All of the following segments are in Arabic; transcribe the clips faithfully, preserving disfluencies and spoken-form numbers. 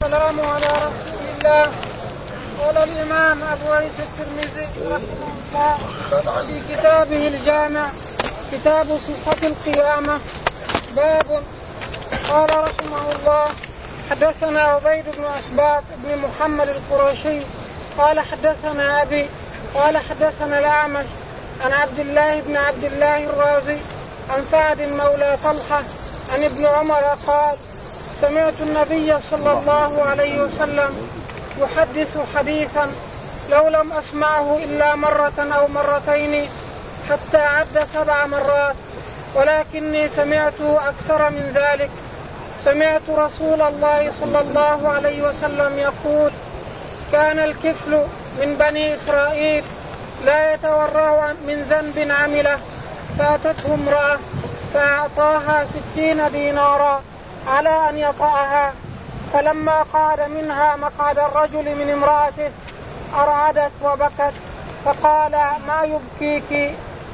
والسلام على رسول الله. قال الإمام أبو عيسى الترمذي رحمه الله في كتابه الجامع كتاب صفة القيامة باب. قال رحمه الله حدثنا عبيد بن أسباط بن محمد القرشي قال حدثنا أبي قال حدثنا الأعمش عن عبد الله بن عبد الله الرازي عن سعد مولى طلحة عن ابن عمر قال سمعت النبي صلى الله عليه وسلم يحدث حديثا لو لم أسمعه إلا مرة أو مرتين حتى عد سبع مرات ولكني سمعته أكثر من ذلك. سمعت رسول الله صلى الله عليه وسلم يقول كان الكفل من بني إسرائيل لا يتورع من ذنب عمله فأتته امرأة فأعطاها ستين دينارا على أن يطأها فلما قعد منها مقعد الرجل من امرأته أرعدت وبكت فقال ما يبكيك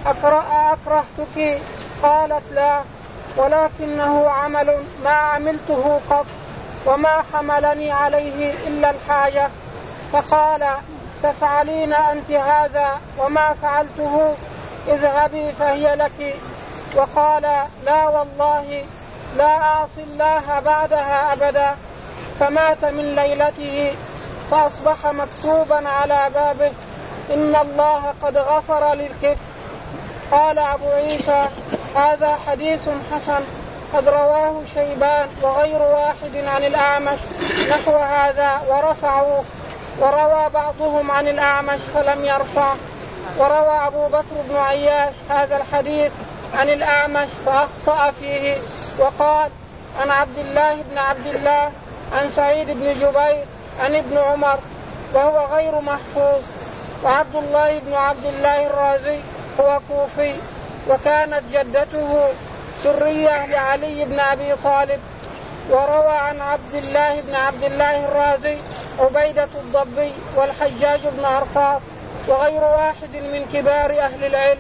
أكرهتك؟ قالت لا ولكنه عمل ما عملته قط وما حملني عليه إلا الحاجة. فقال تفعلين أنت هذا وما فعلته اذهبي فهي لك. وقال لا والله لا أعصي الله بعدها أبدا. فمات من ليلته فأصبح مكتوبا على بابه إن الله قد غفر للكفر. قال أبو عيسى هذا حديث حسن قد رواه شيبان وغير واحد عن الأعمش نحو هذا ورفعوه وروى بعضهم عن الأعمش فلم يرفع. وروى أبو بكر بن عياش هذا الحديث عن الأعمش فأخطأ فيه وقال عن عبد الله بن عبد الله عن سعيد بن جبير عن ابن عمر وهو غير محفوظ. وعبد الله بن عبد الله الرازي هو كوفي وكانت جدته سرية لعلي بن أبي طالب. وروى عن عبد الله بن عبد الله الرازي عبيدة الضبي والحجاج بن عرفات وغير واحد من كبار أهل العلم.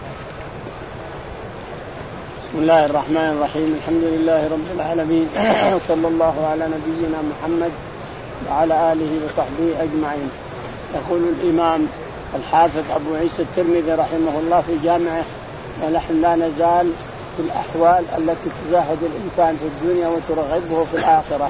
بسم الله الرحمن الرحيم الحمد لله رب العالمين وصلى الله على نبينا محمد وعلى آله وصحبه أجمعين. يقول الإمام الحافظ أبو عيسى الترمذي رحمه الله في جامعه ونحن لا نزال في الأحوال التي تزاهد الإنسان في الدنيا وترغبه في الآخرة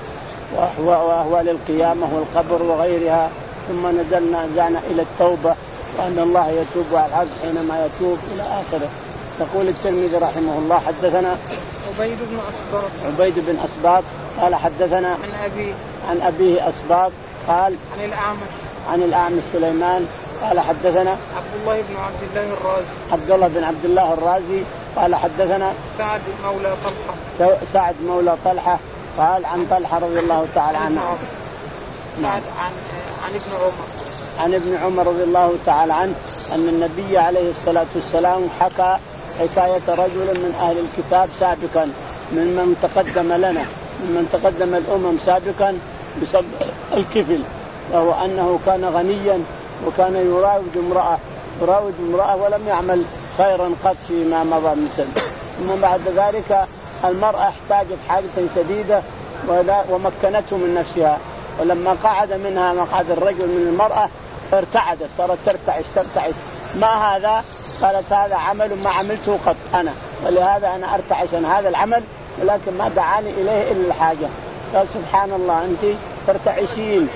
وأهوال القيامة والقبر وغيرها. ثم نزلنا نزعنا إلى التوبة وأن الله يتوب على العبد حينما يتوب إلى آخره. يقول الترمذي رحمه الله حدثنا عبيد بن أسباط عبيد بن أسباط قال حدثنا عن أبيه عن أبيه أسباط قال عن الأعمش عن الأعمش سليمان قال حدثنا عبد الله بن عبد الله الرازي عبد الله بن عبد الله الرازي قال حدثنا سعد مولى طلحة سعد مولى طلحة قال عن طلحة رضي الله تعالى عنه سعد عن عن ابن عمر عن ابن عمر رضي الله تعالى عنه أن النبي عليه الصلاة والسلام حكى حكاية رجل من أهل الكتاب سابقا ممن تقدم لنا ممن تقدم الأمم سابقا بسبب الكفل، وهو أنه كان غنيا وكان يراود امرأة يراود امرأة ولم يعمل خيرا قط فيما مضى من سنة. ثم بعد ذلك المرأة احتاجت حاجة شديدة ومكنته من نفسها، ولما قعد منها مقعد الرجل من المرأة ارتعدت صارت ترتعش ترتعش ما هذا؟ قالت هذا عمل ما عملته قط أنا، ولهذا أنا أرتعش عن هذا العمل ولكن ما دعاني إليه إلا الحاجة. قال سبحان الله أنت ترتعشين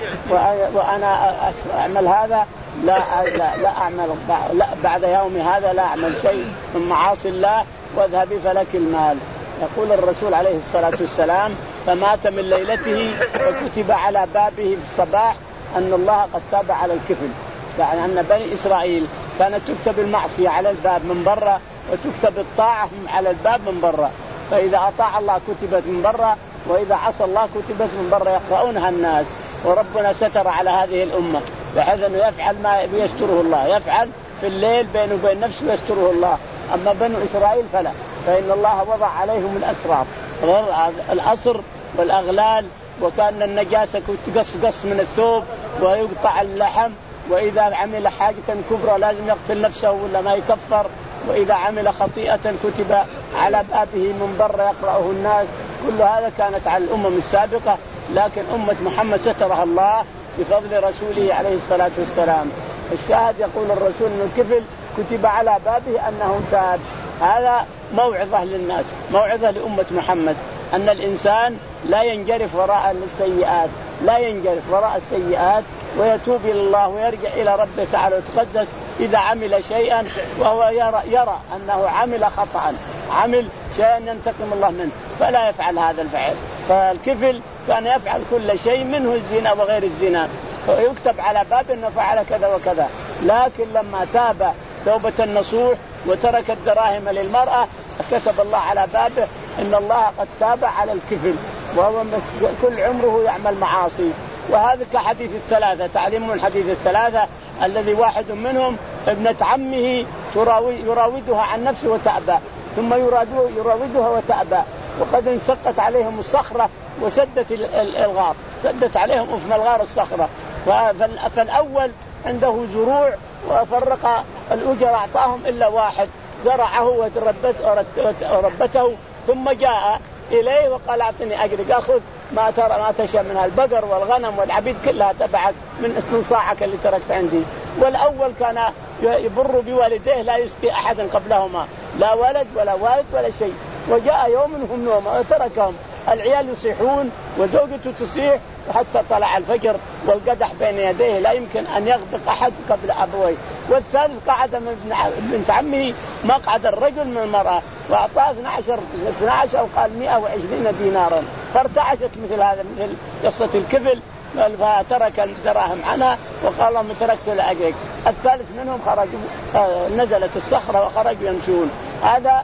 وأنا أعمل هذا لا لا, لا أعمل لا بعد يومي هذا لا أعمل شيء من معاصي الله واذهبي فلك المال. يقول الرسول عليه الصلاة والسلام فمات من ليلته وكتب على بابه في الصباح أن الله قد تاب على الكفل، يعني أن بني إسرائيل كانت تكتب المعصية على الباب من برا وتكتب الطاعة على الباب من برا، فإذا أطاع الله كتبت من برا وإذا عصى الله كتبت من برا يقرؤونها الناس. وربنا ستر على هذه الأمة بحيث أنه يفعل ما يستره الله، يفعل في الليل بينه وبين نفسه يستره الله، أما بنو إسرائيل فلا، فإن الله وضع عليهم الأسرار الأسر والأغلال، وكان النجاسة تقص قص من الثوب ويقطع اللحم، وإذا عمل حاجة كبرى لازم يقتل نفسه ولا ما يكفر، وإذا عمل خطيئة كتب على بابه من بر يقرأه الناس. كل هذا كانت على الأمم السابقة لكن أمة محمد سترها الله بفضل رسوله عليه الصلاة والسلام. الشاهد يقول الرسول أن الكفل كتب على بابه أنه تاب. هذا موعظة للناس، موعظة لأمة محمد، أن الإنسان لا ينجرف وراء السيئات، لا ينجرف وراء السيئات ويتوب إلى الله ويرجع إلى ربه تعالى وتقدس إذا عمل شيئا وهو يرى, يرى أنه عمل خطأ، عمل شيئا ينتقم الله منه، فلا يفعل هذا الفعل. فالكفل كان يفعل كل شيء منه الزنا وغير الزنا، فيكتب على باب أنه فعل كذا وكذا. لكن لما تاب توبة النصوح وترك الدراهم للمرأة كتب الله على بابه إن الله قد تاب على الكفل، وهو كل عمره يعمل معاصي. وهذا كحديث الثلاثة، تعلمون الحديث الثلاثة الذي واحد منهم ابنة عمه يراودها عن نفسه وتأبى، ثم يراودها وتأبى، وقد انشقت عليهم الصخرة وسدت الغار، سدت عليهم أفن الغار الصخرة. فالأول عنده زروع وفرق الأجر أعطاهم إلا واحد زرعه وربته، ثم جاء إليه وقال أعطني أجري، قال خذ ما ترى ما تشاء من البقر والغنم والعبيد كلها تبعك من استنصاعك اللي تركت عندي. والأول كان يبر بوالديه لا يسقي أحد قبلهما، لا ولد ولا والد ولا شيء. وجاء يوم منهم نوم وتركهم، العيال يصيحون وزوجته تصيح حتى طلع الفجر والقدح بين يديه لا يمكن أن يغبق أحد قبل أبويه. والثالث قعد من بنت عمه مقعد الرجل من المرأة وأعطاه اثنا عشر وقال مئة وعشرين دينارا، فارتعشت مثل هذا مثل قصة الكفل، فترك الدراهم عنها وقال لهم تركت لأجلك. الثالث منهم خرجوا، نزلت الصخرة وخرجوا يمشون. هذا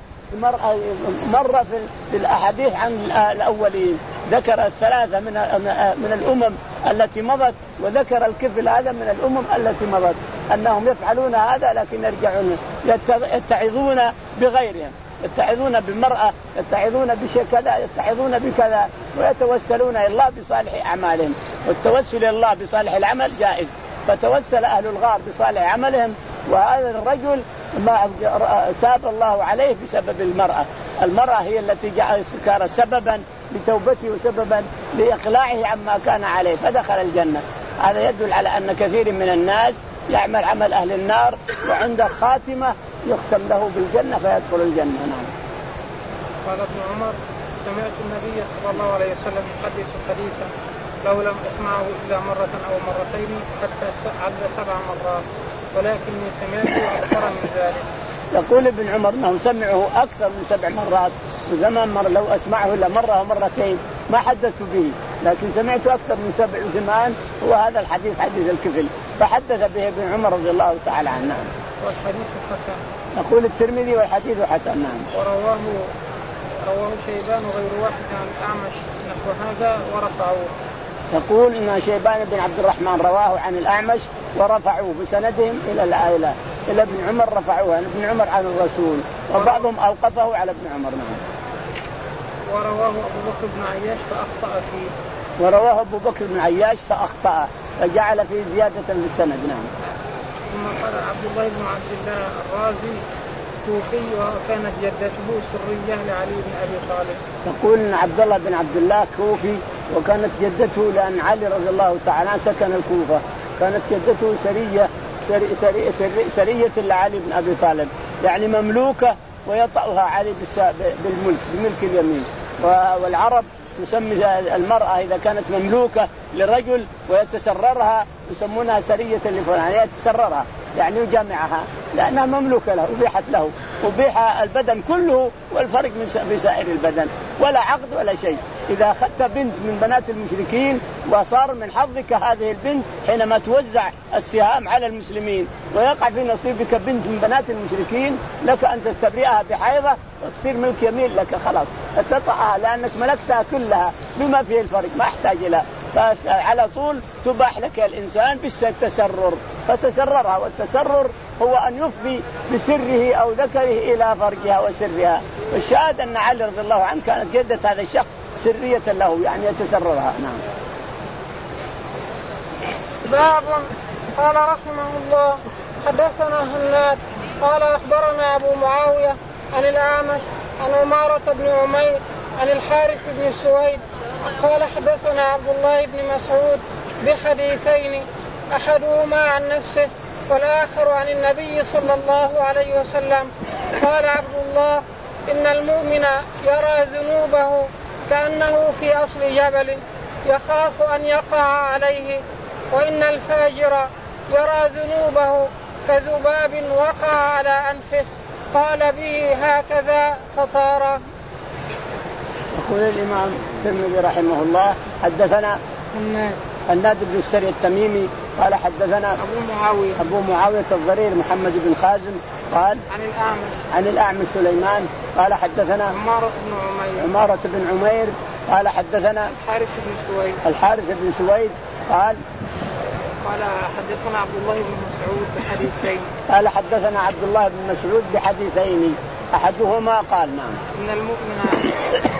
مرة في الأحاديث عن الأولين، ذكر الثلاثة من من الأمم التي مضت، وذكر الكفل هذا من الأمم التي مضت، أنهم يفعلون هذا لكن يرجعون يتعظون بغيرهم، يتعظون بالمرأة، يتعظون بشيء كذا، يتعظون بكذا، ويتوسلون إلى الله بصالح أعمالهم. والتوسل إلى الله بصالح العمل جائز، فتوسل أهل الغار بصالح عملهم. وهذا الرجل ما تاب الله عليه بسبب المرأة، المرأة هي التي كانت سببا لتوبته وسببا لإقلاعه عما كان عليه فدخل الجنة. هذا يدل على أن كثير من الناس يعمل عمل أهل النار وعند خاتمة يختم له بالجنة فيدخل الجنة. نعم. قال ابن عمر سمعت النبي صلى الله عليه وسلم يحدث حديثا لو لم أسمعه إلا مرة أو مرتين حتى عد سبع مرات، ولكني سمعته أكثر من ذلك. يقول ابن عمر أنهم سمعه أكثر من سبع مرات، وزمان مر لو أسمعه إلا مرة أو مرتين ما حدثت به، لكن سمعته أكثر من سبع زمان. هو هذا الحديث حديث الكفل، فحدث به ابن عمر رضي الله تعالى عنه. والحديث حسن. يقول الترمذي والحديث حسن. نعم. ورواه رواه شيبان وغير واحد عن الأعمش نحو هذا ورفعوه. يقول إن شيبان بن عبد الرحمن رواه عن الأعمش ورفعوه بسندهم إلى العائلة إلى ابن عمر، رفعوه عن ابن عمر عن الرسول، وبعضهم أوقفه على ابن عمر. نعم. ورواه أبو بكر بن عياش فأخطأ فيه. ورواه أبو بكر بن عياش فأخطأ فجعل فيه زيادة في السند. نعم. ثم قال عبد الله بن عبد الله الرازي كوفي وكانت جدته سرية لعلي بن أبي طالب. يقول إن عبد الله بن عبد الله كوفي وكانت جدته لأن علي رضي الله تعالى سكن الكوفة، كانت جدته سرية سري سري سري سرية لعلي بن أبي طالب، يعني مملوكة ويطأها علي بالملك بملك اليمين. والعرب تسمي المرأة إذا كانت مملوكة لرجل ويتسررها يسمونها سرية لفلان، يتسررها يعني يجامعها لأنها مملوكة له، أبيحت له، أبيح البدن كله والفرق من بسائر البدن ولا عقد ولا شيء. إذا أخذت بنت من بنات المشركين وصار من حظك هذه البنت حينما توزع السهام على المسلمين ويقع في نصيبك بنت من بنات المشركين لك أن تستبرئها بحيضة وتصير ملك يمين لك، خلاص تطأها لأنك ملكتها كلها بما فيه الفرق ما احتاج لها، فعلى طول تباح لك الإنسان بالتسرر، فتسررها. والتسرر هو أن يفضي بسره أو ذكره إلى فرجها وسرها. والشاهد أن علي رضي الله عنه كانت جدة هذا الشخص سرية له يعني يتسررها. نعم. باب. قال رحمه الله حدثنا هناد قال أخبرنا أبو معاوية عن الأعمش عن عمارة بن عمير عن الحارث بن سويد قال حدثنا عبد الله بن مسعود بحديثين أحدهما عن نفسه والآخر عن النبي صلى الله عليه وسلم. قال عبد الله إن المؤمن يرى ذنوبه كأنه في أصل جبل يخاف أن يقع عليه، وإن الفاجر يرى ذنوبه كذباب وقع على أنفه. قال به هكذا فطار. يقول الإمام الترمذي رحمه الله حدثنا هناد بن السري التميمي قال حدثنا أبو معاوية أبو معاوية الضرير محمد بن خازم قال عن الأعمش عن الأعمش سليمان قال حدثنا عمارة بن عمير عمارة بن عمير قال حدثنا الحارث بن سويد الحارث بن سويد قال قال حدثنا عبد الله بن مسعود بحديثين قال حدثنا عبد الله بن مسعود بحديثين أحدهما قال نعم إن المؤمن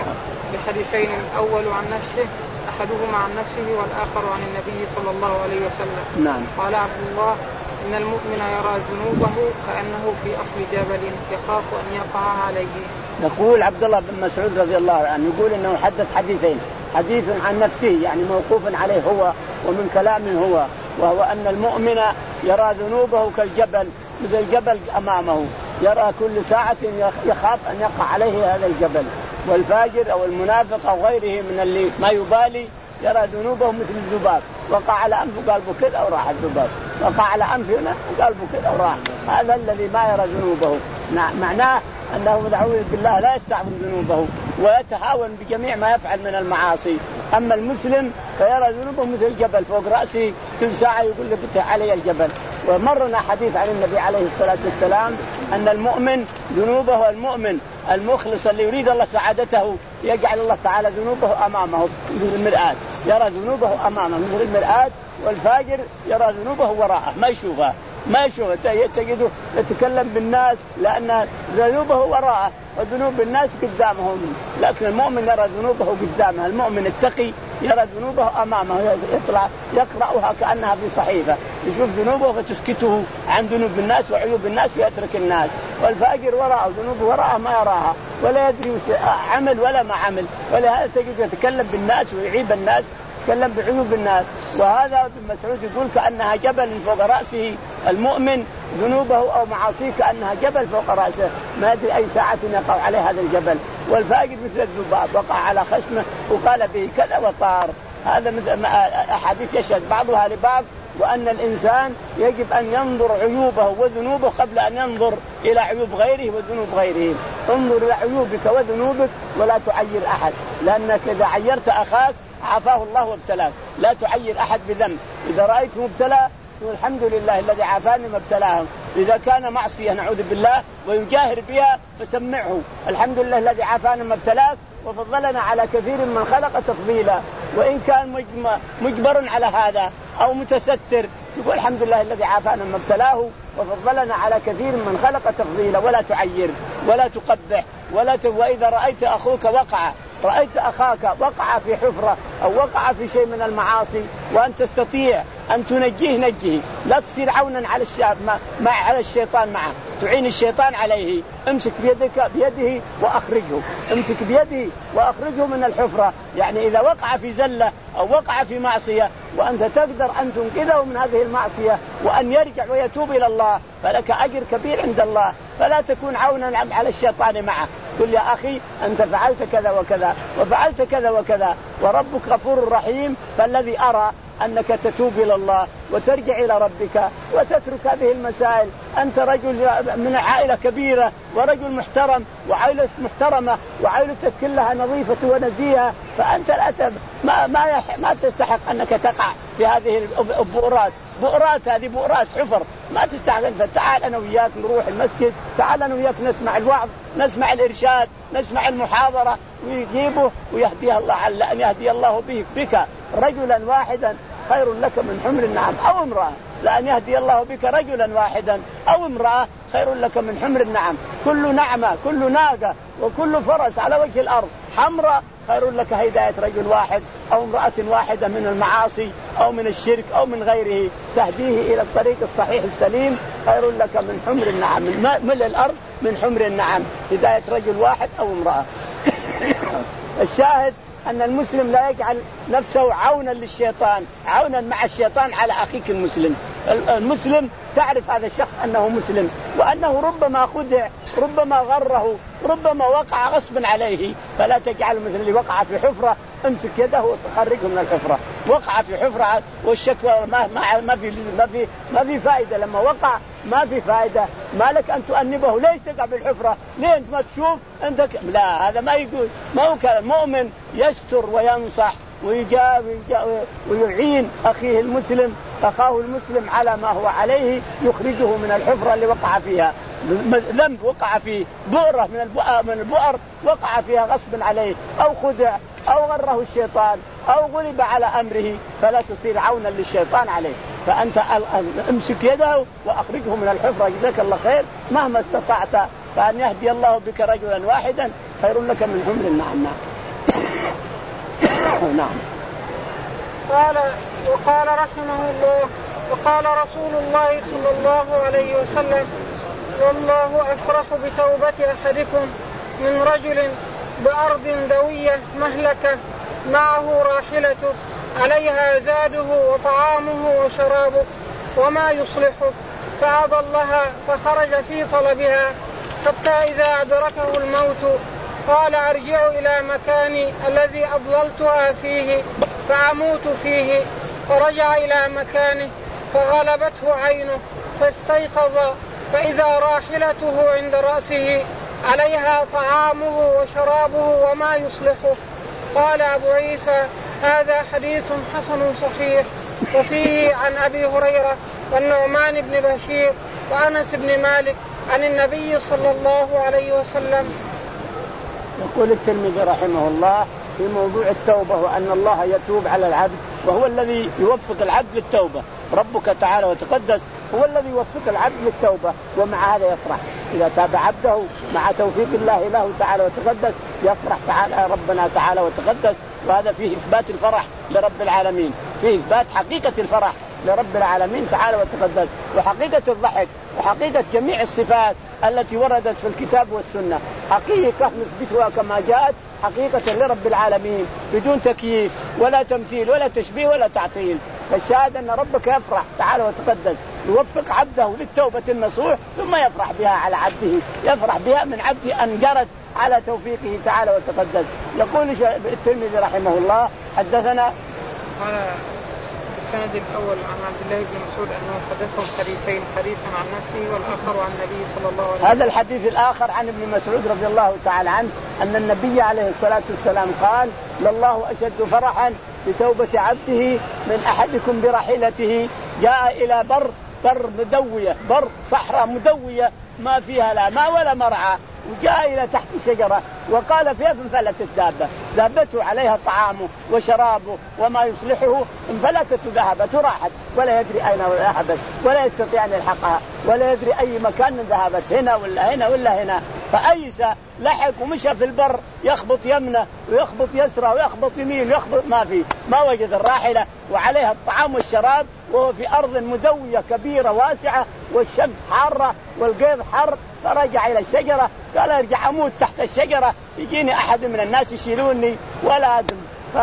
بحديثين الأول عن نفسه أحدهما عن نفسه والآخر عن النبي صلى الله عليه وسلم. نعم. قال عبد الله إن المؤمن يرى ذنوبه كأنه في أصل جبل يخاف أن يقع عليه. يقول عبد الله بن مسعود رضي الله عنه يقول إنه حدث حديثين، حديث عن نفسه يعني موقوف عليه هو ومن كلامه هو، وهو أن المؤمن يرى ذنوبه كالجبل مثل الجبل أمامه يرى كل ساعة يخاف أن يقع عليه هذا الجبل. والفاجر أو المنافق أو غيره من اللي ما يبالي يرى ذنوبه مثل الذباب وقع على أنفه قلبه كذا أو راح الذباب، وقع على أنفه هنا قلبه كذا أو راح. هذا الذي ما يرى ذنوبه معناه أنه مدعوه بالله لا يستعظم ذنوبه ويتهاون بجميع ما يفعل من المعاصي. أما المسلم فيرى ذنوبه مثل الجبل فوق رأسه كل ساعة يقول له علي الجبل. ومرنا حديث عن النبي عليه الصلاة والسلام أن المؤمن ذنوبه المؤمن المخلص اللي يريد الله سعادته يجعل الله تعالى ذنوبه أمامه مثل المرآة، يرى ذنوبه أمامه مثل المرآة. والفاجر يرى ذنوبه وراءه ما يشوفها ما يشوفها تجده يتكلم بالناس لأن ذنوبه وراءه وذنوب الناس قدامهم، لكن المؤمن يرى ذنوبه قدامه. المؤمن التقي يرى ذنوبه أمامه يطلع يقرأها كأنها في صحيفة، يشوف ذنوبه فتسكته عن ذنوب الناس وعيوب الناس ويترك الناس. والفاجر وراءه ذنوبه وراءه ما يراها ولا يدري عمل ولا ما عمل، ولهذا تجد يتكلم بالناس ويعيب الناس يتكلم بعيوب الناس. وهذا ابن مسعود يقول كأنها جبل فوق رأسه المؤمن ذنوبه أو معاصيه كأنها جبل فوق رأسه ما يدري أي ساعة يقع عليه هذا الجبل. والفاجر مثل الذباب وقع على خشمه وقال به كذا وطار. هذا مثل أحاديث يشهد بعضها لبعض، وأن الإنسان يجب أن ينظر عيوبه وذنوبه قبل أن ينظر إلى عيوب غيره وذنوب غيره. انظر إلى عيوبك وذنوبك ولا تعير أحد، لأنك إذا عيرت أخاك عافاه الله وابتلاك. لا تعير أحد بذنب، إذا رأيته مبتلى الحمد لله الذي عافاني ما ابتلاهم. إذا كان معصية نعوذ بالله ويجاهر بها فسمعه الحمد لله الذي عافاني ما ابتلاك وفضلنا على كثير من خلق تفضيلا. وإن كان مجبر على هذا أو متستر يقول الحمد لله الذي عافانا ما ابتلاه وفضلنا على كثير من خلق تفضيلا. ولا تعير ولا تقبح ولا ت... وإذا رأيت أخوك وقع رأيت أخاك وقع في حفرة أو وقع في شيء من المعاصي وأن تستطيع أن تنجيه نجيه، لا تصير عونا على الشاب ما... ما على الشيطان معه، تعين الشيطان عليه. امسك بيدك بيده وأخرجه، امسك بيده وأخرجه من الحفرة. يعني إذا وقع في زلة أو وقع في معصية وأنت تقدر أن تنقذه من هذه المعصية وأن يرجع ويتوب إلى الله فلك أجر كبير عند الله. فلا تكون عونا على الشيطان معه، قل يا أخي أنت فعلت كذا وكذا وفعلت كذا وكذا وربك غفور رحيم. فالذي أرى أنك تتوب إلى الله وترجع إلى ربك وتترك هذه المسائل. أنت رجل من عائلة كبيرة ورجل محترم وعائلة محترمة وعائلتك كلها نظيفة ونزيهة، فأنت لا تب... ما ما, يح... ما تستحق أنك تقع في هذه البؤرات. بؤرات هذه بؤرات حفر ما تستحق. فتعال أنا وياك نروح المسجد، تعال أنا وياك نسمع الوعظ نسمع الإرشاد نسمع المحاضرة ويجيبه ويهديها الله على أن يهدي الله بك بك رجلا واحدا خير لك من حمر النعم أو امرأة. لأن يهدي الله بك رجلا واحدا أو امرأة خير لك من حمر النعم. كل نعمة كل ناقة وكل فرس على وجه الأرض حمراء خير لك هداية رجل واحد أو امرأة واحدة من المعاصي أو من الشرك أو من غيره تهديه إلى الطريق الصحيح السليم خير لك من حمر النعم، من ملء الأرض من حمر النعم هداية رجل واحد أو امرأة. الشاهد أن المسلم لا يجعل نفسه عونا للشيطان، عونا مع الشيطان على أخيك المسلم. المسلم تعرف هذا الشخص أنه مسلم، وأنه ربما خدع، ربما غره، ربما وقع غصبا عليه، فلا تجعل مثل اللي وقع في حفرة امسك يده وخرجه من الحفرة. وقع في حفرة والشكوى ما ما ما في ما في ما في فائدة، لما وقع ما في فائدة، ما لك أن تؤنبه ليش تقع بالحفرة، ليه أنت ما تشوف أنت ك... لا، هذا ما يقول، ما هو كلام. المؤمن يستر وينصح ويجاب ويعين أخيه المسلم، أخاه المسلم على ما هو عليه، يخرجه من الحفرة اللي وقع فيها، ذنب وقع فيه، بؤرة من البؤر من البؤر وقع فيها غصب عليه، أو خدع أو غره الشيطان أو غلب على أمره، فلا تصير عونا للشيطان عليه. فأنت امسك يده وأخرجه من الحفرة، جزاك الله خير مهما استطعت، فأن يهدي الله بك رجلا واحدا خير لك من حمر النعم. نعم. قال وقال رحمه الله وقال رسول الله صلى الله عليه وسلم: والله أفرح بتوبة أحدكم من رجل بأرض دوية مهلكة معه راحلته عليها زاده وطعامه وشرابه وما يصلحه، فأضلها فخرج في طلبها حتى إذا أدركه الموت قال: أرجع إلى مكاني الذي أضللتها فيه فأموت فيه. فرجع إلى مكانه فغلبته عينه فاستيقظ فإذا راحلته عند رأسه عليها طعامه وشرابه وما يصلحه. قال أبو عيسى: هذا حديث حسن صحيح. وفيه عن أبي هريرة والنعمان بن بشير وأنس بن مالك عن النبي صلى الله عليه وسلم. يقول الترمذي رحمه الله في موضوع التوبة، وأن الله يتوب على العبد، وهو الذي يوفق العبد للتوبة. ربك تعالى وتقدس هو الذي يوفق العبد للتوبة، ومع هذا يفرح إذا تاب عبده مع توفيق الله له تعالى وتقدس، يفرح تعالى ربنا تعالى وتقدس. وهذا فيه إثبات الفرح لرب العالمين، فيه إثبات حقيقة الفرح لرب العالمين تعالى وتقدس، وحقيقة الضحك، وحقيقة جميع الصفات التي وردت في الكتاب والسنة، حقيقة نثبتها كما جاءت حقيقة لرب العالمين بدون تكييف ولا تمثيل ولا تشبيه ولا تعطيل. فالشاهد أن ربك يفرح تعالى وتقدس، يوفق عبده للتوبة النصوح، ثم يفرح بها على عبده، يفرح بها من عبده أن جرت على توفيقه تعالى وتقدس. يقول الترمذي رحمه الله: حدثنا قال السند الأول عن عبد الله بن مسعود أنه حدثه حديثين، حديثا عن نفسه والآخر عن النبي صلى الله عليه وسلم. هذا الحديث الآخر عن ابن مسعود رضي الله تعالى عنه أن النبي عليه الصلاة والسلام قال: لله أشد فرحا بتوبة عبده من أحدكم برحلته جاء إلى بر بر مدوية، بر صحراء مدوية ما فيها لا ماء ولا مرعى، وجاء إلى تحت شجرة وقال فيها فانفلتت الدابة، دابته عليها طعامه وشرابه وما يصلحه، انفلتت ذهبت وراحت، ولا يدري أين ذهبت ولا يستطيع أن يلحقها، ولا يدري أي مكان ذهبت، هنا ولا هنا ولا هنا. فأيس لحق ومشى في البر يخبط يمنه ويخبط يسره ويخبط يمين ويخبط، ما في ما وجد الراحلة وعليها الطعام والشراب، وهو في أرض مدوية كبيرة واسعة والشمس حارة والقيظ حر. فرجع إلى الشجرة قال: ارجع أموت تحت الشجرة، يجيني أحد من الناس يشيلوني ولا أدم.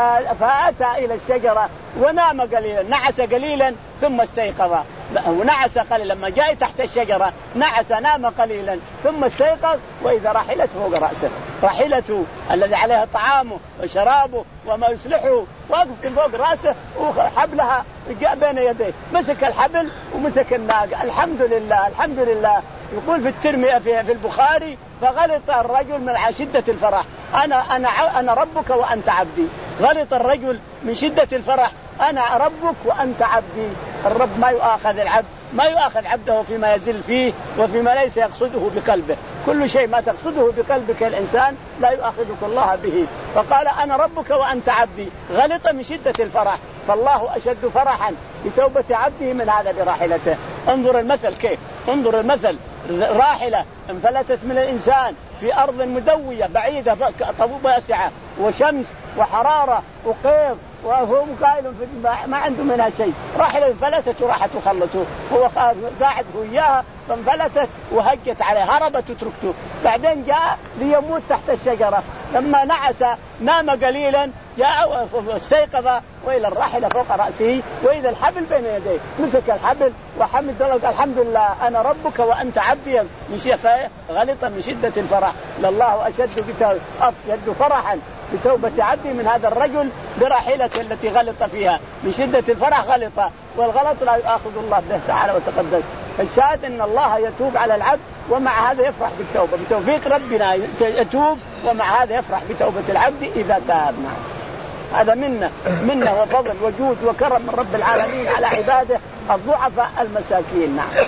فأتى إلى الشجرة ونام قليلا، نعس قليلا ثم استيقظ، ونعس قليلا. لما جاء تحت الشجرة نعس نام قليلا ثم استيقظ، وإذا راحلته فوق رأسه، راحلته الذي عليها طعامه وشرابه وما يصلحه واقف فوق رأسه، وحبلها جاء بين يديه، مسك الحبل ومسك الناقة. الحمد لله الحمد لله. يقول في الترمذي في البخاري: فغلط الرجل من شدة الفرح، أنا أنا أنا ربك وأنت عبدي. غلط الرجل من شدة الفرح، أنا ربك وأنت عبدي. الرب ما يؤاخذ العبد، ما يؤاخذ عبده فيما يزل فيه وفيما ليس يقصده بقلبه. كل شيء ما تقصده بقلبك الإنسان لا يؤاخذك الله به. فقال: أنا ربك وأنت عبدي، غلط من شدة الفرح. فالله أشد فرحا بتوبة عبده من هذا براحلته. انظر المثل كيف، انظر المثل، راحلة انفلتت من الإنسان في أرض مدوية بعيدة طبوبة واسعة وشمس وحرارة وقيظ، وهو قائل ما عنده منها شيء، راحلة انفلتت وراحت وخلته، هو قاعد هو إياها فانفلتت وهجت عليه، هربت وتركته. بعدين جاء ليموت تحت الشجرة، لما نعس نام قليلا جاء واستيقظ وإلى الراحلة فوق رأسه وإذا الحبل بين يديه، مسك الحبل وحمد الله قال الحمد لله أنا ربك وأنت عبدي، من شفاء غلط من شدة الفرح. لله أشد أشد فرحا بتوبة عبدي من هذا الرجل براحلة التي غلط فيها، من شدة الفرح غلط، والغلط لا يؤاخذ الله به تعالى وتقدس. الشاهد أن الله يتوب على العبد ومع هذا يفرح بالتوبة، بتوفيق ربنا يتوب ومع هذا يفرح بتوبة العبد إذا تاب. هذا منه منه وفضل وجود وكرم من رب العالمين على عباده الضعفاء المساكين. نعم.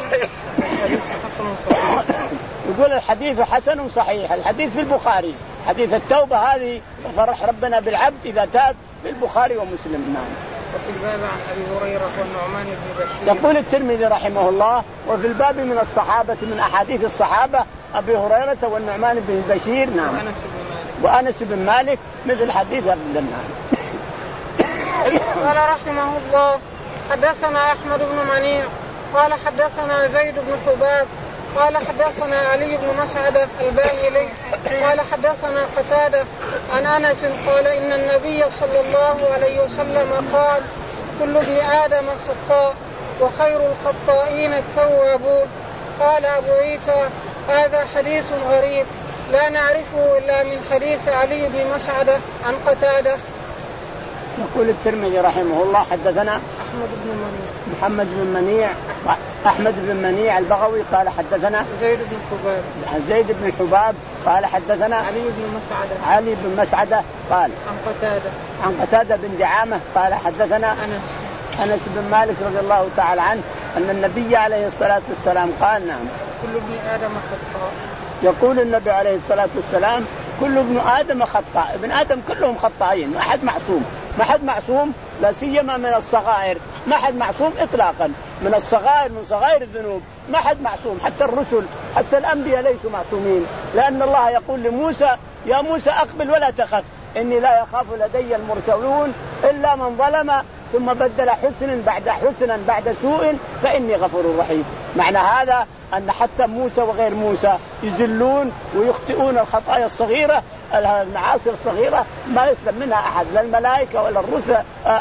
يقول الحديث حسن صحيح، الحديث في البخاري، حديث التوبة هذه فرح ربنا بالعبد إذا تاب في البخاري ومسلم. نعم. وفي الباب عن أبي هريرة والنعمان بن بشير. يقول الترمذي رحمه الله وفي الباب من الصحابة من أحاديث الصحابة أبي هريرة والنعمان بن بشير. نعم. وأنس بن مالك مثل حديث ابن النعمان. قال رحمه الله حدثنا أحمد بن منيع قال حدثنا زيد بن حباب قال حدثنا علي بن مسعد الباهلي قال حدثنا قتادة عن أنس قال إن النبي صلى الله عليه وسلم قال كل ابن آدم خطاء وخير الخطائين التوابون. قال أبو عيسى هذا حديث غريب لا نعرفه إلا من حديث علي بن مسعد عن قتادة. يقول الترمذي رحمه الله حدثنا أحمد بن منيع محمد بن منيع أحمد بن منيع البغوي قال حدثنا زيد بن حباب زيد بن حباب قال حدثنا علي بن مسعدة علي بن مسعدة قال عن قتادة عن قتادة بن دعامة قال حدثنا أنس أنس بن مالك رضي الله تعالى عنه أن النبي عليه الصلاة والسلام قال نعم كل ابن آدم خطاء. يقول النبي عليه الصلاة والسلام كل ابن آدم خطاء، ابن آدم كلهم خطائين، ما حد معصوم، ما حد معصوم لا سيما من الصغائر، ما حد معصوم إطلاقا من الصغائر من صغائر الذنوب، ما حد معصوم، حتى الرسل حتى الأنبياء ليسوا معصومين، لأن الله يقول لموسى يا موسى أقبل ولا تخف إني لا يخاف لدي المرسلون إلا من ظلم ثم بدل حسنا بعد حسنا بعد سوء فإني غفور رحيم. معنى هذا أن حتى موسى وغير موسى يذلون ويخطئون الخطايا الصغيرة المعاصي الصغيرة ما يسلم منها أحد، لا الملائكة ولا الرسل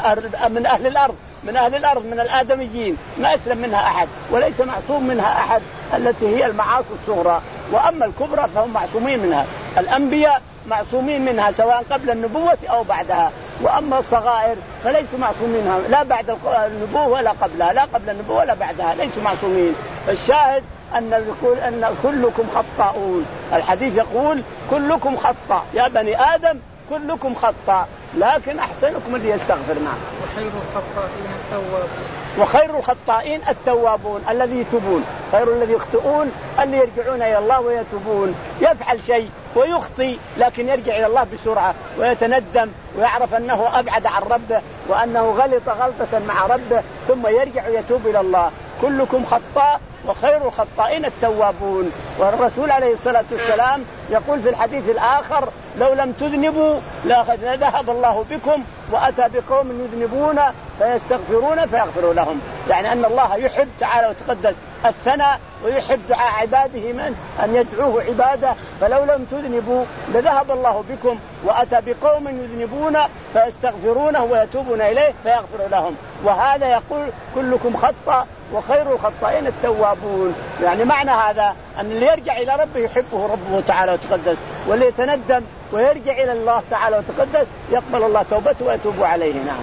من أهل الأرض من أهل الأرض من الآدميين ما يسلم منها أحد، وليس معصوم منها أحد التي هي المعاصي الصغرى. وأما الكبرى فهم معصومين منها، الأنبياء معصومين منها سواء قبل النبوة أو بعدها، وأما الصغائر فليسوا معصومين منها لا بعد النبوة ولا قبلها، لا قبل النبوة ولا بعدها، ليسوا معصومين. الشاهد أن يقول أن كلكم خطاؤون، الحديث يقول كلكم خطاء يا بني آدم كلكم خطاء لكن أحسنكم اللي يستغفر. معه وخير الخطائين التوابون وخير الخطائين التوابون الذي يتوبون، خير الذي يخطئون اللي يرجعون إلى الله ويتوبون، يفعل شيء ويخطي لكن يرجع إلى الله بسرعة ويتندم ويعرف أنه أبعد عن ربه وأنه غلط غلطة مع ربه ثم يرجع ويتوب إلى الله. كلكم خطاء وخير الخطائين التوابون. والرسول عليه الصلاة والسلام يقول في الحديث الآخر لو لم تذنبوا لذهب الله بكم وأتى بقوم يذنبون فيستغفرون فيغفر لهم، يعني أن الله يحب تعالى وتقدس الثناء ويحب دعاء عباده من أن يدعوه عباده، فلو لم تذنبوا لذهب الله بكم وأتى بقوم يذنبون فيستغفرونه ويتوبون إليه فيغفر لهم. وهذا يقول كلكم خطأ وخير الخطائين التوابون، يعني معنى هذا أن اللي يرجع إلى ربه يحبه ربه تعالى وتقدس، واللي يتندم ويرجع إلى الله تعالى وتقدس يقبل الله توبته ويتوب عليه. نعم.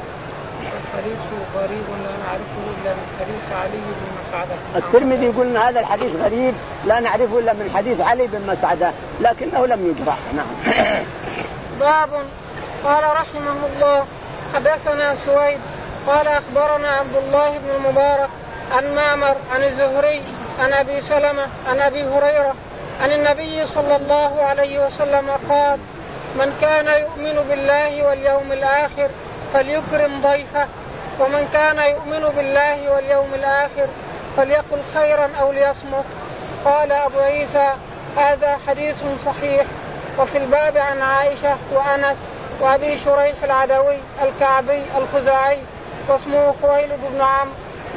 الحديث غريب لا نعرفه إلا من حديث علي بن مسعدة. الترمذي يقول إن هذا الحديث غريب لا نعرفه إلا من حديث علي بن مسعدة لكنه لم يجرح. نعم. باب. قال رحمه الله حدثنا سويد قال أخبرنا عبد الله بن المبارك عن معمر عن الزهري عن أبي سلمة عن أبي هريرة عن النبي صلى الله عليه وسلم قال من كان يؤمن بالله واليوم الآخر فليكرم ضيفه ومن كان يؤمن بالله واليوم الآخر فليقل خيرا أو ليصمت. قال أبو عيسى هذا حديث صحيح. وفي الباب عن عائشة وأنس وأبي شريح العدوي الكعبي الخزاعي واسمه خويلد بن عمرو.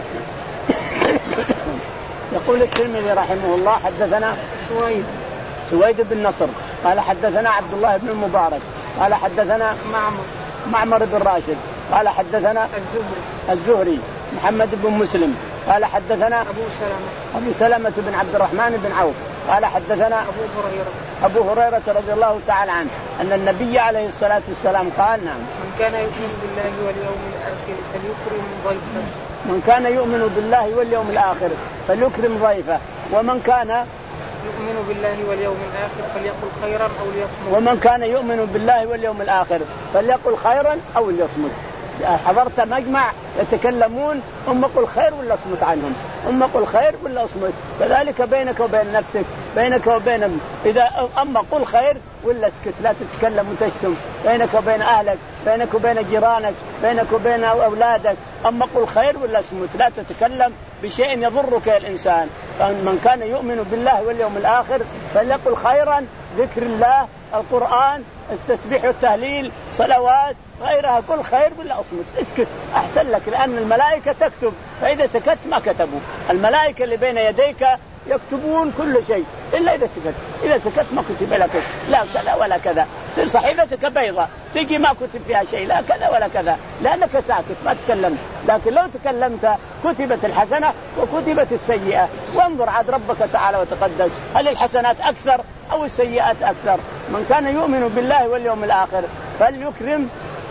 يقول الترمذي رحمه الله حدثنا سويد سويد بن نصر قال حدثنا عبد الله بن المبارك قال حدثنا معمر معمر بن راشد قال حدثنا الزهري الزهري محمد بن مسلم قال حدثنا أبو سلمة أبو سلمة بن عبد الرحمن بن عوف قال حدثنا أبو هريرة أبو هريرة رضي الله تعالى عنه أن النبي عليه الصلاة والسلام قال نعم من كان يؤمن بالله واليوم الآخر فليكرم ضيفه من كان يؤمن بالله واليوم الآخر فليكرم ضيفه ومن كان يؤمن بالله واليوم الآخر فليقل خيرا أو ليصمت ومن كان يؤمن بالله واليوم الآخر فليقل خيرا أو ليصمت. حضرت مجمع يتكلمون أم قل خير ولا اصمت عنهم أم قل خير ولا اصمت. كذلك بينك وبين نفسك بينك وبين إذا أما قل خير ولا اسكت لا تتكلم وتشتم بينك وبين أهلك بينك وبين جيرانك بينك وبين أولادك. أما قل خير ولا اصمت لا تتكلم بشيء يضرك يا الإنسان. فمن كان يؤمن بالله واليوم الآخر فليقل خيرا ذكر الله القرآن التسبيح والتهليل صلوات غيرها كل خير ولا أصمت اسكت أحسن لك لأن الملائكة تكتب فإذا سكت ما كتبوا. الملائكة اللي بين يديك يكتبون كل شيء إلا إذا سكت إذا سكت ما كتب لك لا كذا ولا كذا. سر صحيفتك بيضة تجي ما كتب فيها شيء لا كذا ولا كذا لأنك ساكت ما تكلمت. لكن لو تكلمت كتبت الحسنة وكتبت السيئة. وانظر عاد ربك تعالى وتقدس هل الحسنات أكثر أو السيئات أكثر. من كان يؤمن بالله واليوم الآخر فليكرم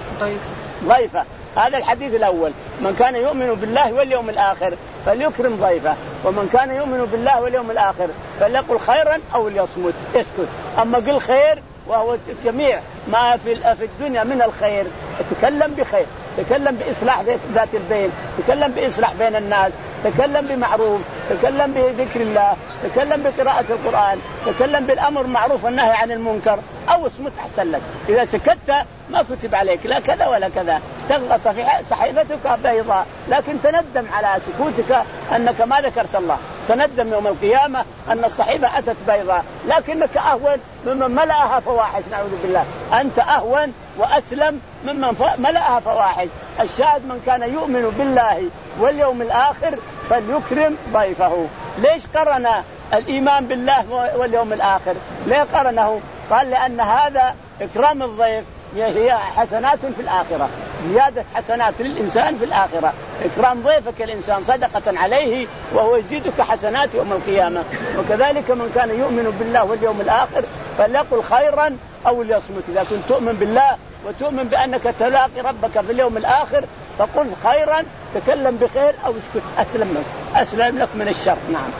ضيفه. هذا الحديث الأول من كان يؤمن بالله واليوم الآخر فليكرم ضيفه ومن كان يؤمن بالله واليوم الآخر فليقل خيرا أو ليصمت اسكت. أما قل خير وهو جميع ما في في الدنيا من الخير تكلم بخير تكلم بإصلاح ذات البين تكلم بإصلاح بين الناس تكلم بمعروف تكلم بذكر الله تكلم بقراءة القرآن تكلم بالأمر معروف والنهي عن المنكر أو اسمت أحسن لك. إذا سكت ما كتب عليك لا كذا ولا كذا تغلى صحيفتك بيضاء لكن تندم على سكوتك أنك ما ذكرت الله. تندم يوم القيامة أن الصحيفة أتت بيضاء لكنك أهون ممن ملأها فواحش نعوذ بالله. أنت أهون وأسلم ممن ملأها فواحش. الشاهد من كان يؤمن بالله واليوم الآخر فليكرم ضيفه. ليش قرن الإيمان بالله واليوم الآخر؟ ليه قرنه؟ قال لأن هذا إكرام الضيف هي حسنات في الآخرة زيادة حسنات للإنسان في الآخرة. إكرام ضيفك الإنسان صدقة عليه وهو يزيدك حسنات يوم القيامة. وكذلك من كان يؤمن بالله واليوم الآخر فليقل خيرا أو ليصمت. إذا كنت تؤمن بالله وتؤمن بأنك تلاقي ربك في اليوم الآخر فقل خيرا تكلم بخير أو اسكت أسلم لك أسلم لك من الشر. نعم.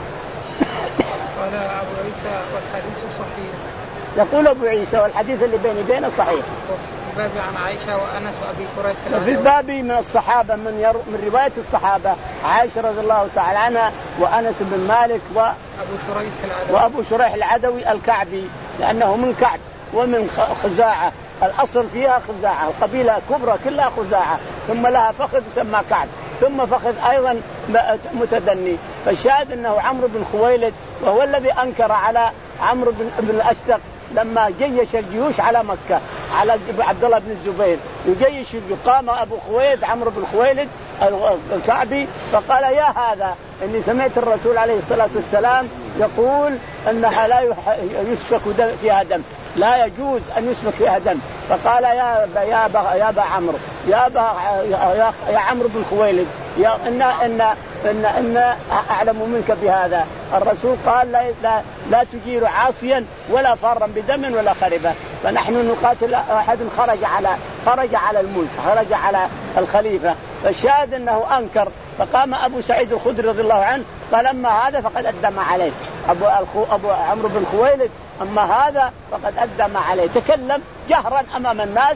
قال أبو عيسى والحديث صحيح. يقول أبو عيسى والحديث اللي بيني بينه صحيح. في الباب عن عائشة وأنس وأبي شريح. في الباب من الصحابة من ير... من رواية الصحابة عائشة رضي الله تعالى عنها وأنس بن مالك وأبو شريح العدوي وأبو شريح العدوي الكعبي لأنه من كعب ومن خزاعة. الأصل فيها خزاعة القبيلة كبرى كلها خزاعة ثم لها فخذ يسمى كعب ثم فخذ أيضا متدني. فالشاهد أنه عمرو بن خويلد وهو الذي أنكر على عمرو بن الأشدق لما جيش الجيوش على مكة على عبد الله بن الزبير يجيش قام أبو خويلد عمرو بن خويلد الكعبي فقال يا هذا إني سمعت الرسول عليه الصلاة والسلام يقول أنها لا يسفك فيها دم لا يجوز أن يسفك فيها دم. فقال يا با يا با يا با عمرو يا با يا, يا عمرو بن خويلد يا إن إن إن إن أعلم منك بهذا. الرسول قال لا لا, لا تجير عاصيا ولا فارا بدم ولا خربة. فنحن نقاتل أحد خرج على خرج على الملك خرج على الخليفة. فالشاهد أنه أنكر. فقام أبو سعيد الخدري رضي الله عنه قال أما هذا فقد أدم عليه أبو الخو أبو عمرو بن خويلد أما هذا فقد أدم عليه. تكلم جهرا أمام الناس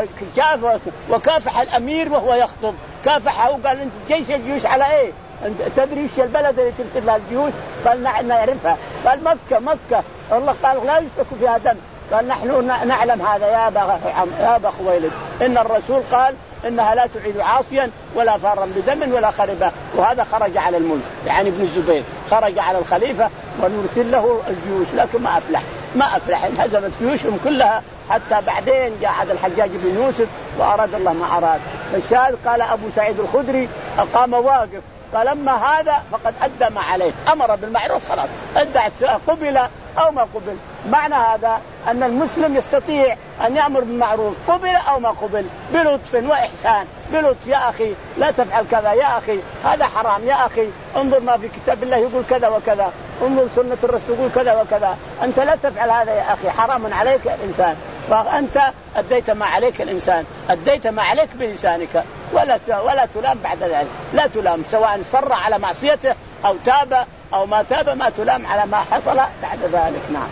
وكافح الأمير وهو يخطب كافحه وقال أنت جيش الجيوش على إيه؟ أنت تدري إيش البلد اللي ترسل لها الجيوش؟ قال نعرفها. قال مكة مكة الله قال لا يسفك فيها دم. قال نحن نعلم هذا يا أبا يا أبا خويلد إن الرسول قال إنها لا تعيد عاصيا ولا فارا بدم ولا خربة. وهذا خرج على الملك يعني ابن الزبير خرج على الخليفة ونرسل له الجيوش لكن ما أفلح ما أفلح انهزمت جيوشهم كلها حتى بعدين جاء عبد الحجاج بن يوسف وأراد الله ما أراد. الشاهد قال أبو سعيد الخدري أقام واقف قال أما هذا فقد أدم عليه أمر بالمعروف خلاص أدعت قبل أو ما قبل معنى هذا أن المسلم يستطيع أن يأمر بالمعروف قبل أو ما قبل بلطف وإحسان. بلطف يا أخي لا تفعل كذا، يا أخي هذا حرام، يا أخي انظر ما في كتاب الله يقول كذا وكذا، انظر سنة الرسول يقول كذا وكذا، أنت لا تفعل هذا يا أخي، حرام عليك الإنسان. فأنت أديت ما عليك الإنسان، أديت ما عليك بلسانك، ولا ولا تلام بعد ذلك، لا تلام سواء صر على معصيته أو تاب أو ما تاب، ما تلام على ما حصل بعد ذلك. نعم.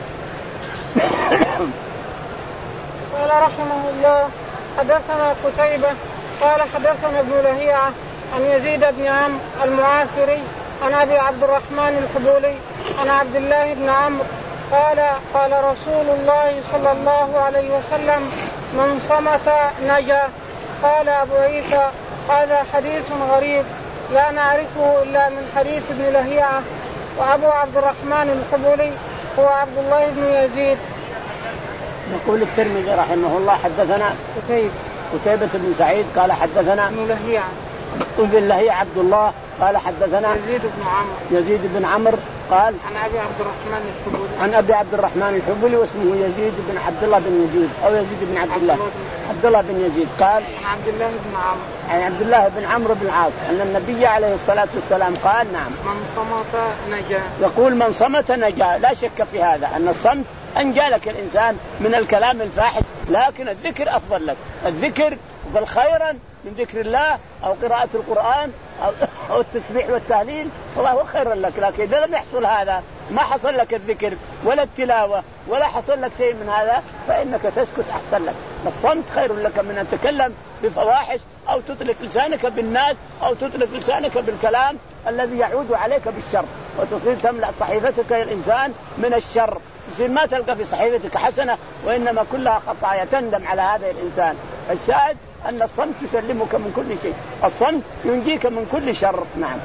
قال رحمه الله حدثنا قتيبة قال حدثنا ابن لهيعة عن يزيد بن عمرو المعافري عن أبي عبد الرحمن الحبولي عن عبد الله بن عمرو قال قال رسول الله صلى الله عليه وسلم من صمت نجا. قال أبو عيسى هذا حديث غريب لا نعرفه إلا من حديث ابن لهيعة. وأبو عبد الرحمن الحبولي هو عبد الله بن يزيد. يقول الترمذي رحمه الله حدثنا قتيبة قتيبة بن سعيد قال حدثنا ابن لهيعة ابن لهيعة عبد الله قال حدثنا يزيد بن عمرو يزيد بن عمرو قال عن أبي عبد الرحمن الحبولي عن أبي عبد الرحمن الحبولي واسمه يزيد بن عبد الله بن يزيد أو يزيد بن عبد الله عبد الله بن يزيد قال عن عبد الله بن عمرو عن عبد الله بن عمرو بن العاص أن النبي عليه الصلاة والسلام قال نعم من صمت نجا. يقول من صمت نجا، لا شك في هذا أن الصمت أنجى لك الإنسان من الكلام الفاحش، لكن الذكر أفضل لك، الذكر بل خيرا من ذكر الله أو قراءة القرآن أو التسبيح والتهليل فهو خير لك. لكن إذا لم يحصل هذا، ما حصل لك الذكر ولا التلاوة ولا حصل لك شيء من هذا، فإنك تسكت أحسن لك. الصمت خير لك من أن تتكلم بفواحش أو تطلق لسانك بالناس أو تطلق لسانك بالكلام الذي يعود عليك بالشر، وتصير تملأ صحيفتك يا الإنسان من الشر، تصير ما تلقى في صحيفتك حسنة وإنما كلها خطايا تندم على هذا الإنسان. الشاهد أن الصمت يسلمك من كل شيء، الصمت ينجيك من كل شر. نعم.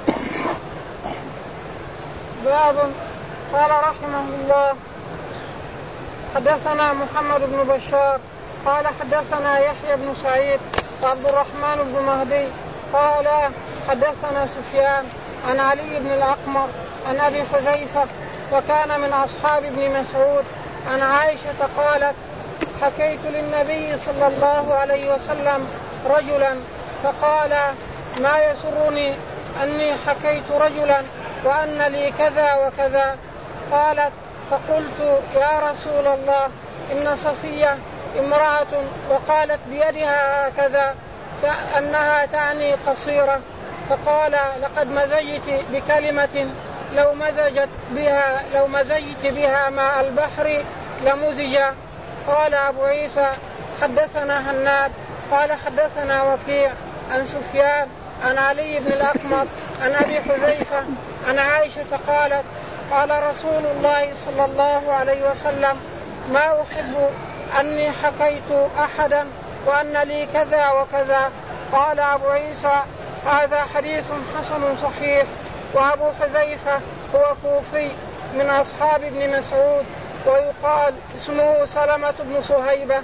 باب قال رحمه الله حدثنا محمد بن بشار قال حدثنا يحيى بن سعيد وعبد الرحمن بن مهدي قال حدثنا سفيان عن علي بن الأقمر عن أبي حذيفة وكان من أصحاب ابن مسعود عن عائشة قالت حكيت للنبي صلى الله عليه وسلم رجلا فقال ما يسرني أني حكيت رجلا وأن لي كذا وكذا. قالت فقلت يا رسول الله إن صفية امرأة وقالت بيدها هكذا كأنها تعني قصيرة. فقال لقد مزجت بكلمة لو مزجت بها لو مزجت بها ماء البحر لمزجا. قال أبو عيسى حدثنا هناد قال حدثنا وكيع عن سفيان عن علي بن الأقمر عن أبي حذيفة عن عائشة قالت قال رسول الله صلى الله عليه وسلم ما أحب أني حكيت أحدا وأن لي كذا وكذا. قال أبو عيسى هذا حديث حسن صحيح. وأبو حذيفة هو كوفي من أصحاب ابن مسعود ويقال اسمه سلمة بن صهيبة.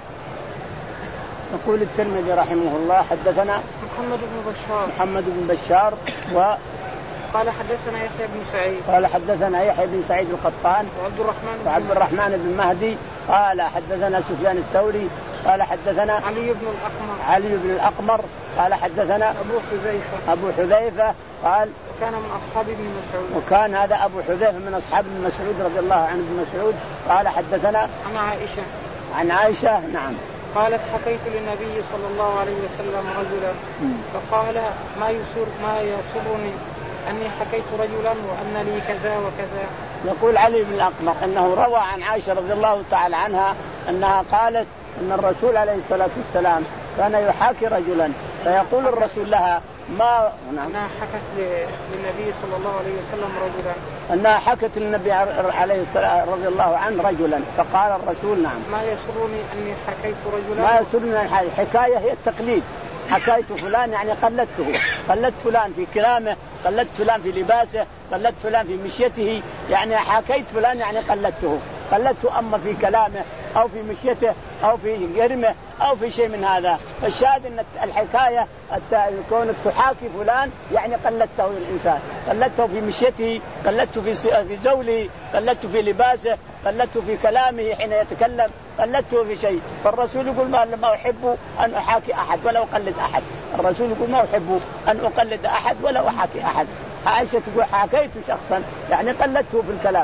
يقول الترمذي رحمه الله حدثنا محمد بن بشار محمد بن بشار و قال حدثنا يحيى بن سعيد قال حدثنا يحيى بن سعيد القطان وعبد الرحمن وعبد الرحمن بن مهدي قال حدثنا سفيان الثوري قال حدثنا علي بن الأقمر علي بن الأقمر قال حدثنا أبو حذيفة أبو حذيفة قال وكان من أصحاب ابن مسعود وكان هذا أبو حذيفة من أصحاب ابن مسعود رضي الله عنه ابن مسعود قال حدثنا عن عائشة عن عائشة نعم قالت حكيت للنبي صلى الله عليه وسلم رجلا فقال ما يسر ما يسرني أني حكيت رجلا وأن لي كذا وكذا. يقول علي بن الأقمر أنه روى عن عائشة رضي الله تعالى عنها أنها قالت أن الرسول عليه الصلاة والسلام كان يحاكي رجلا فيقول الرسول لها ما نعم. أنها حكت للنبي صلى الله عليه وسلم رجلا أنها حكت للنبي عليه الصلاة رضي الله عنه رجلا فقال الرسول نعم ما يسرني أني حكيت رجلا. ما يسرني الحكاية هي التقليد، حكايت فلان يعني قلدته، قلدت فلان في كلامه، قلدت فلان في لباسه، قلدت فلان في مشيته، يعني حكيت فلان يعني قلدته قلدته أما في كلامه أو في مشيته أو في جرمه أو في شيء من هذا. فالشاهد أن الحكاية كونك تحاكي فلان يعني قلدته الإنسان، قلدته في مشيته، قلدته في في زوله، قلدته في لباسه، قلدته في كلامه حين يتكلم، قلدته في شيء. فالرسول يقول ما ما أحب أن أحاكي أحد ولا أقلد أحد. الرسول يقول ما أحب أن أقلد أحد ولا أحاكي أحد. عائشة تقول حاكيت شخصا يعني قلدته في الكلام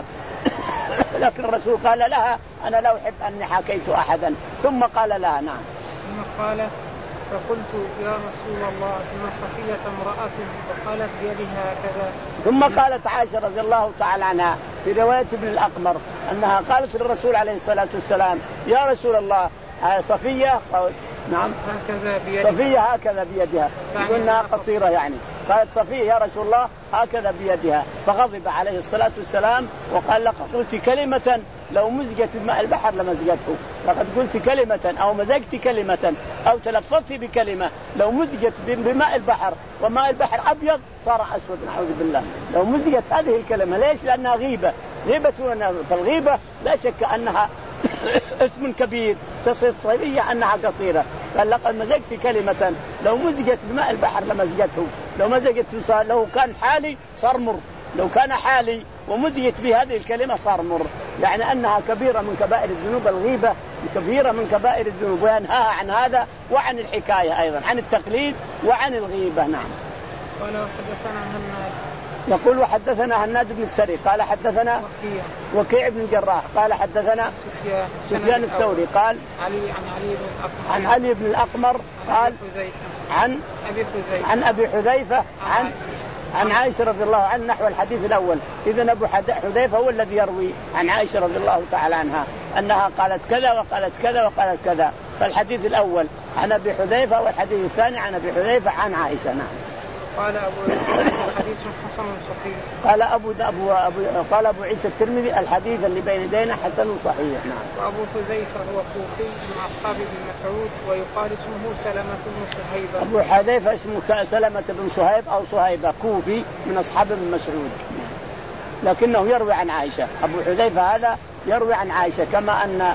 لكن الرسول قال لها أنا لا أحب أني حاكيت أحدا. ثم قال لها نعم. ثم قال فقلت يا رسول الله إن صفية امرأة وقالت بيدها هكذا. ثم قالت عائشة رضي الله تعالى عنها في رواية ابن الأقمر أنها قالت للرسول عليه الصلاة والسلام يا رسول الله صفية نعم هكذا بيدها. صفية هكذا بيدها قلنا قصيرة يعني. قالت صفية يا رسول الله هكذا بيدها. فغضب عليه الصلاة والسلام وقال لقد قلت كلمة لو مزجت بماء البحر لمزجته. لقد قلت كلمة أو مزجت كلمة أو تلفظت بكلمة لو مزجت بماء البحر وماء البحر أبيض صار أسود نعوذ بالله. لو مزجت هذه الكلمة ليش؟ لأنها غيبة. غيبة فالغيبة لا شك أنها اسم كبير تصف صفية أنها قصيرة. قال لقد مزجت كلمة لو مزجت بماء البحر لمزجته. لو مزجت لو كان حالي صار مر. لو كان حالي ومزجت بهذه الكلمة صار مر. يعني أنها كبيرة من كبائر الذنوب. الغيبة كبيرة من كبائر الذنوب وينهاها عن هذا وعن الحكاية أيضا عن التقليد وعن الغيبة. نعم. قال وحدثنا هناد يقول وحدثنا هناد بن السري قال حدثنا وكيع, وكيع بن الجراح قال حدثنا سفيان, سفيان الثوري قال علي عن علي بن الأقمر عن علي بن الأقمر قال عن أبي حذيفة عن أبي حذيفة عن عن عائشة رضي الله عنها نحو الحديث الأول. إذن أبو حذيفة هو الذي يروي عن عائشة رضي الله تعالى عنها أنها قالت كذا وقالت كذا وقالت كذا. فالحديث الأول عن أبي حذيفة والحديث الثاني عن أبي حذيفة عن عائشة. نعم. قال أبو عيسى حديث حسن صحيح. قال أبو, أبو, أبو قال أبو عيسى الترمذي الحديث اللي بين يدينا حسن صحيح. نعم. وأبو حذيفة هو كوفي من أصحاب ابن مسعود ويقال اسمه سلمة بن صهيبة. أبو حذيفة اسمه سلمة بن صهيب أو صهيبة كوفي من أصحاب ابن مسعود لكنه يروي عن عائشة. أبو حذيفة هذا يروي عن عائشة كما أن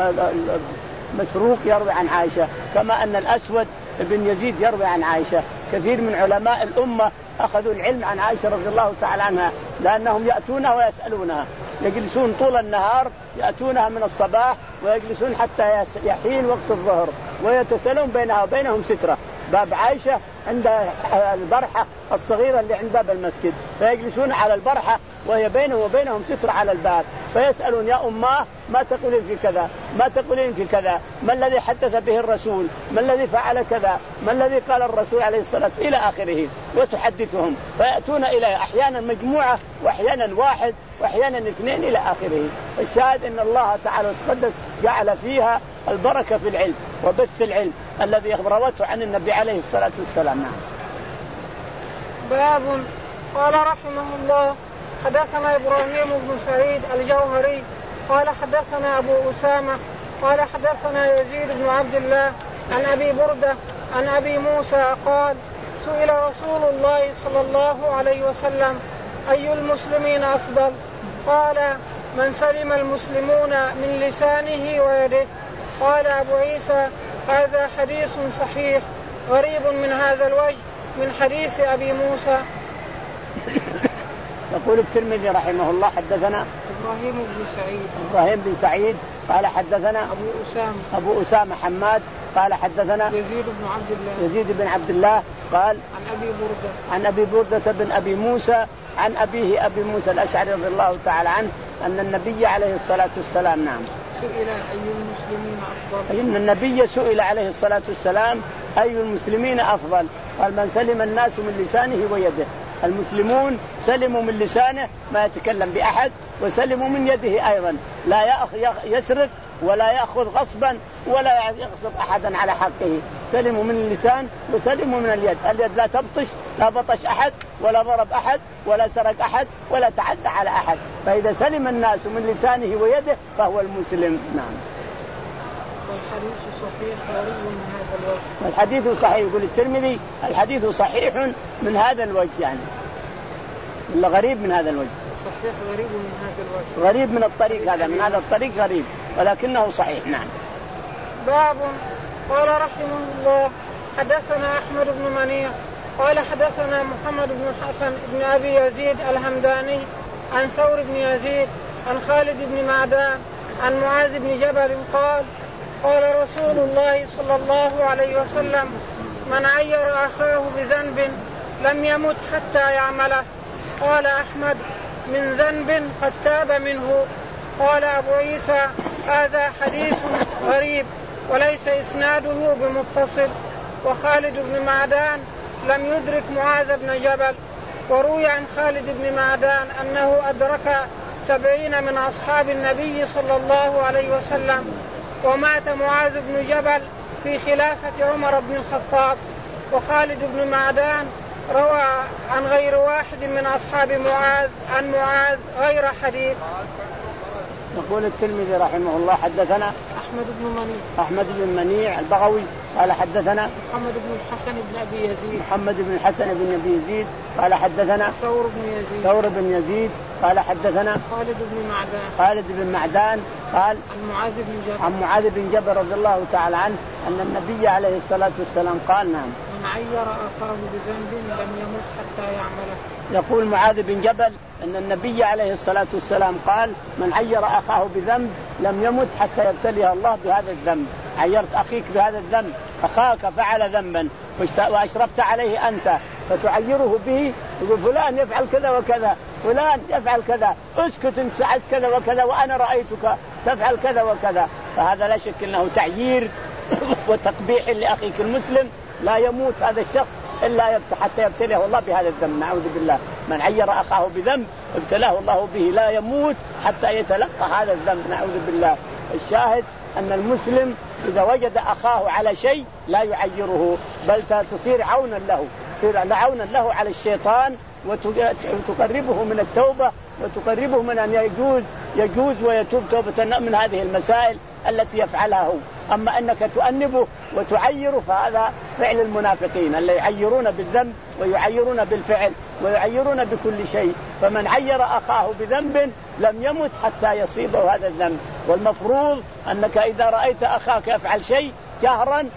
مسروق يروي عن عائشة كما أن الأسود بن يزيد يروي عن عائشة. كثير من علماء الأمة أخذوا العلم عن عائشة رضي الله تعالى عنها لأنهم يأتونها ويسألونها. يجلسون طول النهار يأتونها من الصباح ويجلسون حتى يحين وقت الظهر ويتسألون بينها وبينهم سترة. باب عائشة عند البرحة الصغيرة اللي عند باب المسجد فيجلسون على البرحة وهي بينهم وبينهم سترة على الباب فيسألون يا أماه ما تقولين في كذا ما تقولين في كذا ما الذي حدث به الرسول ما الذي فعل كذا ما الذي قال الرسول عليه الصلاة إلى آخره وتحدثهم. فيأتون إليه أحيانا مجموعة وأحيانا واحد وأحيانا اثنين إلى آخره. الشاهد أن الله تعالى وتقدس جعل فيها البركة في العلم وبث العلم الذي روته عن النبي عليه الصلاة والسلام. نعم. باب قال رحمه الله حدثنا إبراهيم بن سعيد الجوهري قال حدثنا أبو أسامة قال حدثنا يزيد بن عبد الله عن أبي بردة عن أبي موسى قال سئل رسول الله صلى الله عليه وسلم أي المسلمين أفضل؟ قال من سلم المسلمون من لسانه ويده. قال أبو عيسى هذا حديث صحيح غريب من هذا الوجه من حديث أبي موسى. يقول الترمذي رحمه الله حدثنا إبراهيم بن سعيد إبراهيم بن سعيد قال حدثنا أبو أسامة أبو أسامة حماد قال حدثنا يزيد بن عبد الله يزيد بن عبد الله قال عن أبي بردة عن أبي بردة بن أبي موسى عن أبيه أبي موسى الأشعري رضي الله تعالى عنه أن النبي عليه الصلاة والسلام نعم سئل أي المسلمين أفضل. إن النبي سئل عليه الصلاة والسلام أي المسلمين أفضل قال من سلم الناس من لسانه ويده. المسلمون سلموا من لسانه ما يتكلم بأحد وسلموا من يده أيضا لا يسرق ولا يأخذ غصبا ولا يغصب أحدا على حقه. سلموا من اللسان وسلموا من اليد. اليد لا تبطش لا بطش أحد ولا ضرب أحد ولا سرق أحد ولا تعدى على أحد. فإذا سلم الناس من لسانه ويده فهو المسلم. نعم. والحديث صحيح غريب من هذا الوجه. الحديث صحيح يقول الترمذي الحديث صحيح من هذا الوجه يعني ولا غريب من هذا الوجه. صحيح غريب من هذا الوجه. غريب من الطريق هذا من هذا الطريق غريب ولكنه صحيح. نعم. باب. قال رحمه الله حدثنا أحمد بن منيع قال حدثنا محمد بن الحسن بن أبي يزيد الهمداني عن ثور بن يزيد عن خالد بن معدان عن معاذ بن جبل قال قال رسول الله صلى الله عليه وسلم من عير أخاه بذنب لم يمت حتى يعمله. قال أحمد من ذنب قد تاب منه. قال أبو عيسى هذا حديث غريب وليس إسناده بمتصل. وخالد بن معدان لم يدرك معاذ بن جبل. وروي عن خالد بن معدان أنه أدرك سبعين من أصحاب النبي صلى الله عليه وسلم. ومات معاذ بن جبل في خلافة عمر بن الخطاب. وخالد بن معدان روى عن غير واحد من أصحاب معاذ عن معاذ غير حديث. يقول الترمذي رحمه الله حدثنا أحمد بن منيع أحمد بن منيع البغوي قال حدثنا محمد بن الحسن بن أبي يزيد محمد بن الحسن بن أبي يزيد قال حدثنا ثور بن يزيد ثور بن يزيد قال حدثنا خالد بن معدان خالد بن معدان قال عن معاذ بن جبل عن معاذ بن جبل رضي الله تعالى عنه أن النبي عليه الصلاة والسلام قال نعم من عير أخاه بذنب لم يمت حتى يعمله. يقول معاذ بن جبل أن النبي عليه الصلاة والسلام قال من عير أخاه بذنب لم يمت حتى يبتليه الله بهذا الذنب. عيرت أخيك بهذا الذنب، أخاك فعل ذنبا وأشرفت عليه أنت فتعيره به، يقول فلان يفعل كذا وكذا، فلان يفعل كذا، اسكت انت فعلت كذا وكذا وأنا رأيتك تفعل كذا وكذا. فهذا لا شك أنه تعيير وتقبيح لأخيك المسلم. لا يموت هذا الشخص إلا يبت حتى يبتليه الله بهذا الذنب، نعوذ بالله. من عير أخاه بذنب ابتلاه الله به، لا يموت حتى يتلقى هذا الذنب، نعوذ بالله. الشاهد أن المسلم إذا وجد أخاه على شيء لا يعيره، بل تصير عونا له، تصير عونا له على الشيطان وتقربه من التوبة وتقربه من أن يجوز يجوز ويتوب توبة من هذه المسائل التي يفعلها هو. أما أنك تؤنبه وتعيره فهذا فعل المنافقين اللي يعيرون بالذنب ويعيرون بالفعل ويعيرون بكل شيء. فمن عير أخاه بذنب لم يمت حتى يصيبه هذا الذنب. والمفروض أنك إذا رأيت أخاك يفعل شيء جهرا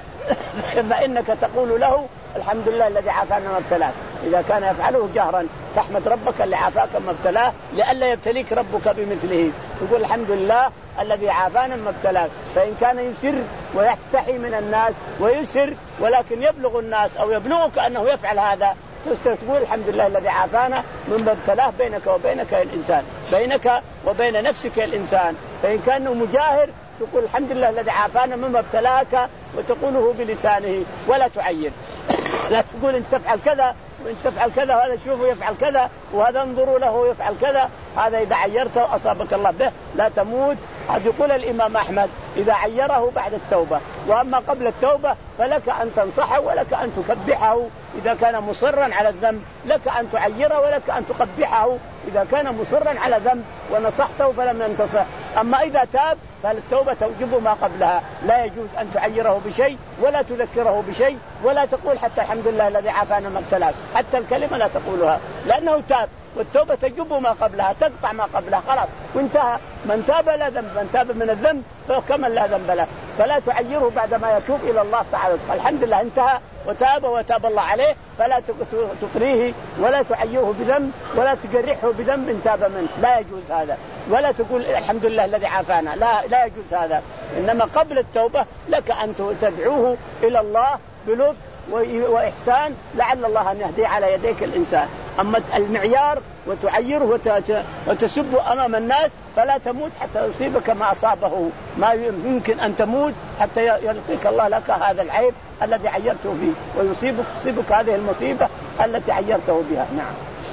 فإنك تقول له الحمد لله الذي عافانا ما ابتلاك. إذا كان يفعله جهرا تحمد ربك اللي عافاك ما ابتلاه لئلا يبتليك ربك بمثله، تقول الحمد لله الذي عافانا ما ابتلاك. فإن كان يسر ويستحي من الناس ويسر ولكن يبلغ الناس أو يبلغك أنه يفعل هذا تقول الحمد لله الذي عافانا مما ابتلاه بينك وبينك الإنسان، بينك وبين نفسك الإنسان. فإن كان مجاهر تقول الحمد لله الذي عافانا مما ابتلاك وتقوله بلسانه ولا تعير. لا تقول انت تفعل كذا وانت تفعل كذا وهذا تشوفه يفعل كذا وهذا انظروا له يفعل كذا. هذا إذا عيرته أصابك الله به لا تموت. هذا يقول الإمام أحمد إذا عيره بعد التوبة، وأما قبل التوبة فلك أن تنصحه ولك أن تكبحه. إذا كان مصرا على الذنب لك أن تعيره ولك أن تقبحه إذا كان مصرا على ذنب ونصحته فلم ينتصح. أما إذا تاب فالتوبة توجب ما قبلها، لا يجوز أن تعيره بشيء ولا تذكره بشيء ولا تقول حتى الحمد لله الذي عافانا ما ابتلاك، حتى الكلمة لا تقولها لأنه تاب، والتوبة تجب ما قبلها تقطع ما قبلها خلاص وانتهى. من تاب لا ذنب، من تاب من الذنب فكمل لا ذنب له، فلا تعيره بعدما يتوب إلى الله تعالى. الحمد لله انتهى وتاب وتاب الله عليه، فلا تقريه ولا تعيره بذنب ولا تجرحه بذنب تاب منه، لا يجوز هذا. ولا تقول الحمد لله الذي عافانا، لا لا يجوز هذا. إنما قبل التوبة لك أن تدعوه إلى الله بلطف وإحسان لعل الله أن يهدي على يديك الإنسان. أما المعيار وتعيره وتسبه أمام الناس فلا تموت حتى يصيبك ما أصابه، ما يمكن أن تموت حتى يلقيك الله لك هذا العيب الذي عيرته فيه ويصيبك يصيبك هذه المصيبة التي عيرته بها. نعم.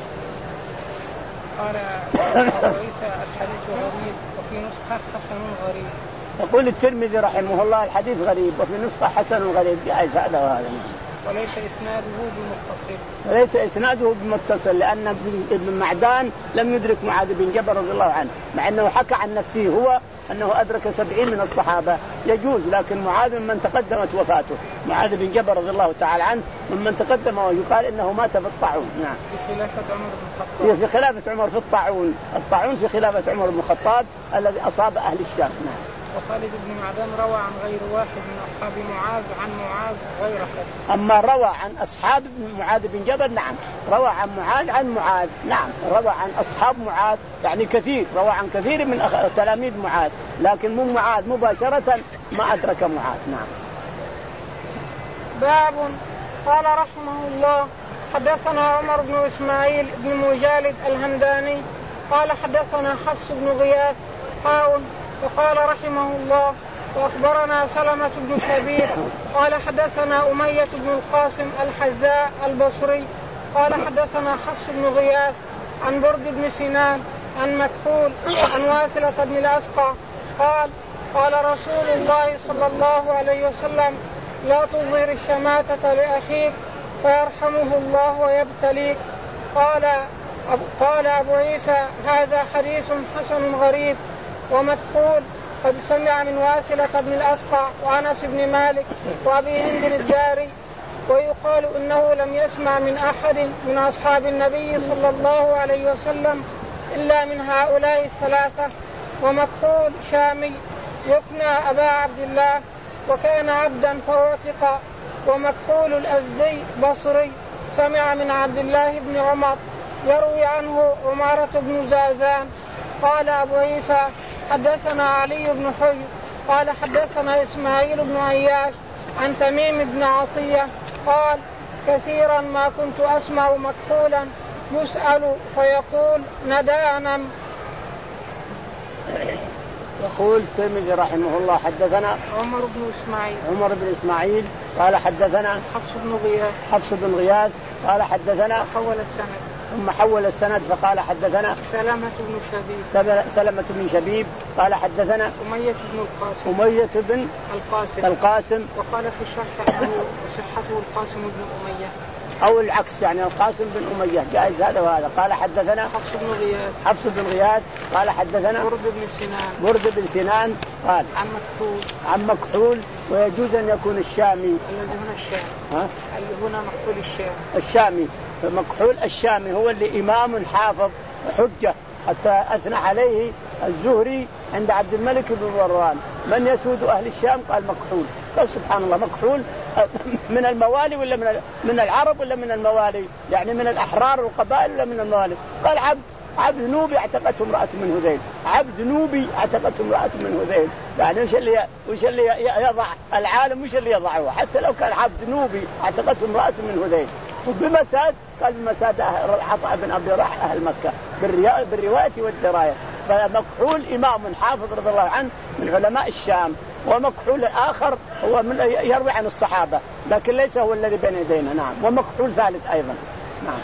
قال عيسى الحديث غريب وفي نسخة حسن غريب. يقول الترمذي رحمه الله الحديث غريب وفي نسخة حسن غريب جائز هذا وهذا. وليس إسناده بمتصل. وليس إسناده بمتصل لأن ابن معدان لم يدرك معاذ بن جبل رضي الله عنه، مع أنه حكى عن نفسه هو أنه أدرك سبعين من الصحابة يجوز، لكن معاذ من تقدمت وفاته. معاذ بن جبل رضي الله تعالى عنه ممن تقدم ويقال إنه مات في الطاعون. نعم. في خلافة عمر بن الخطاب. في خلافة عمر في الطاعون، الطاعون في خلافة عمر بن الخطاب الذي أصاب أهل الشام. نعم. وخالد بن معدان روى عن غير واحد من أصحاب معاذ عن معاذ غير حد. أما روى عن أصحاب معاذ بن جبل نعم، روى عن معاذ عن معاذ نعم، روى عن أصحاب معاذ يعني كثير، روى عن كثير من أخ... تلاميذ معاذ، لكن مو معاذ مباشرة ما أدرك معاذ. نعم. باب. قال رحمه الله حدثنا عمر بن إسماعيل بن مجالد الهمداني قال حدثنا حفص بن غياث قال وقال رحمه الله وأخبرنا سلمة بن شبيب قال حدثنا أمية بن القاسم الحذاء البصري قال حدثنا حفص بن غياث عن برد بن سنان عن مكحول عن واثلة بن الأسقع قال قال رسول الله صلى الله عليه وسلم لا تظهر الشماتة لأخيك فيرحمه الله ويبتليك. قال قال أبو عيسى هذا حديث حسن غريب. ومكحول قد سمع من واثلة بن الأسقع وأنس بن مالك وأبي هند الداري، ويقال إنه لم يسمع من أحد من أصحاب النبي صلى الله عليه وسلم إلا من هؤلاء الثلاثة. ومكحول شامي يكنى أبا عبد الله وكان عبدا فاعتق. ومكحول الأزدي بصري سمع من عبد الله بن عمر يروي عنه عمارة بن زازان. قال أبو عيسى حدثنا علي بن حي قال حدثنا إسماعيل بن عياش عن تميم بن عطية قال كثيرا ما كنت أسمع مكحولا يسأل فيقول ندى. يقول الترمذي رحمه الله حدثنا عمر بن إسماعيل عمر بن إسماعيل قال حدثنا حفص بن غياث حفص بن غياث قال حدثنا حول السند ثم حول السند فقال حدثنا سلمة بن شبيب سلمة بن شبيب قال حدثنا أمية بن القاسم أمية بن القاسم القاسم وقال في الشرح أنه صحته القاسم بن أمية أو العكس يعني القاسم بن أمية جائز هذا وهذا. قال حدثنا حفص بن غياث حفص بن غياث قال حدثنا برد بن سنان برد بن سنان قال عن مكحول عن مكحول ويجوز أن يكون الشامي الذي هنا الشام ها اللي هنا مكحول الشام الشامي. فمكحول الشامي هو اللي إمام حافظ حجة حتى أثنى عليه الزهري عند عبد الملك بن مروان من يسود أهل الشام قال مكحول. فسبحان الله مكحول من الموالي ولا من من العرب ولا من الموالي يعني من الأحرار والقبائل ولا من الموالي. قال عبد عبد نوبي اعتقته امرأة من هذيل عبد نوبي اعتقته امرأة من هذيل يعني وش اللي وش اللي يضع العالم وش اللي يضعه حتى لو كان عبد نوبي اعتقته امرأة من هذيل. وبمساد قال بمساد عطاء بن أبي رح أهل مكة بالرواية والدراية. فمكحول إمام حافظ رضي الله عنه من علماء الشام. ومكحول الآخر هو من يروي عن الصحابة لكن ليس هو الذي بين يدينا. نعم. ومكحول ثالث أيضا. نعم.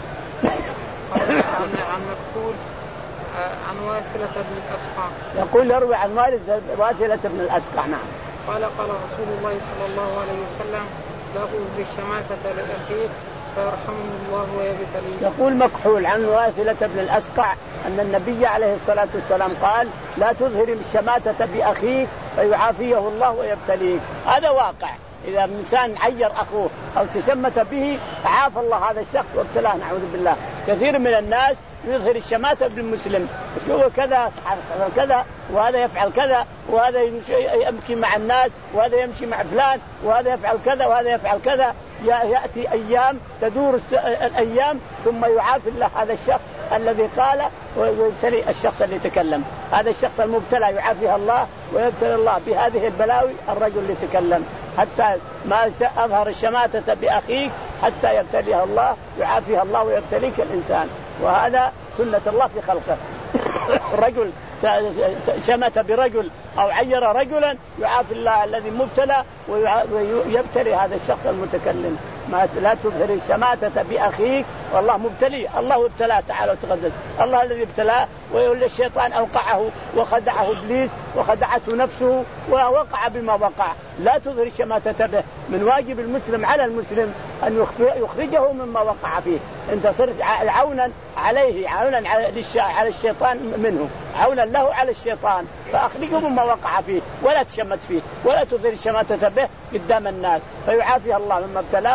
عن مكحول عن واثلة بن الأسقع يقول يروي عن واثلة بن الأسقع. نعم. قال قال رسول الله صلى الله عليه وسلم لا تظهر الشماتة لأخيك فيرحمه الله ويبتليه. يقول مكحول عن واثلة بن الأسقع أن النبي عليه الصلاة والسلام قال لا تظهر الشماتة بأخيك فيعافيه الله ويبتليه. هذا واقع. إذا إنسان عير أخوه أو تشمت به عاف الله هذا الشخص وابتلاه نعوذ بالله. كثير من الناس يظهر الشماتة بالمسلم هو كذا كذا وهذا يفعل كذا وهذا يمشي مع الناس وهذا يمشي مع فلان وهذا يفعل كذا وهذا يفعل كذا. يأتي أيام تدور الأيام ثم يعافي الله هذا الشخص الذي قال ويبتلي الشخص اللي تكلم. هذا الشخص المبتلى يعافيه الله ويبتلي الله بهذه البلاوي الرجل اللي تكلم حتى ما أظهر الشماتة بأخيك حتى يبتليها الله يعافيها الله ويبتليك الإنسان. وهذا سنة الله في خلقه. رجل شمت برجل أو عير رجلا يعافي الله الذي مبتلى ويبتلي هذا الشخص المتكلم. ما لا تظهر الشماتة بأخيك والله مبتلي. الله ابتلاه تعالى وتقدس. الله الذي ابتلاه ويقول الشيطان أوقعه وخدعه إبليس وخدعته نفسه ووقع بما وقع. لا تظهر الشماتة به. من واجب المسلم على المسلم أن يخرجه مما وقع فيه. أنت صرت عونا عليه عونا على الشيطان منه عونا له على الشيطان فأخرجه مما وقع فيه ولا تشمت فيه ولا تظهر الشماتة به قدام الناس فيعافيها الله مما ابتلاه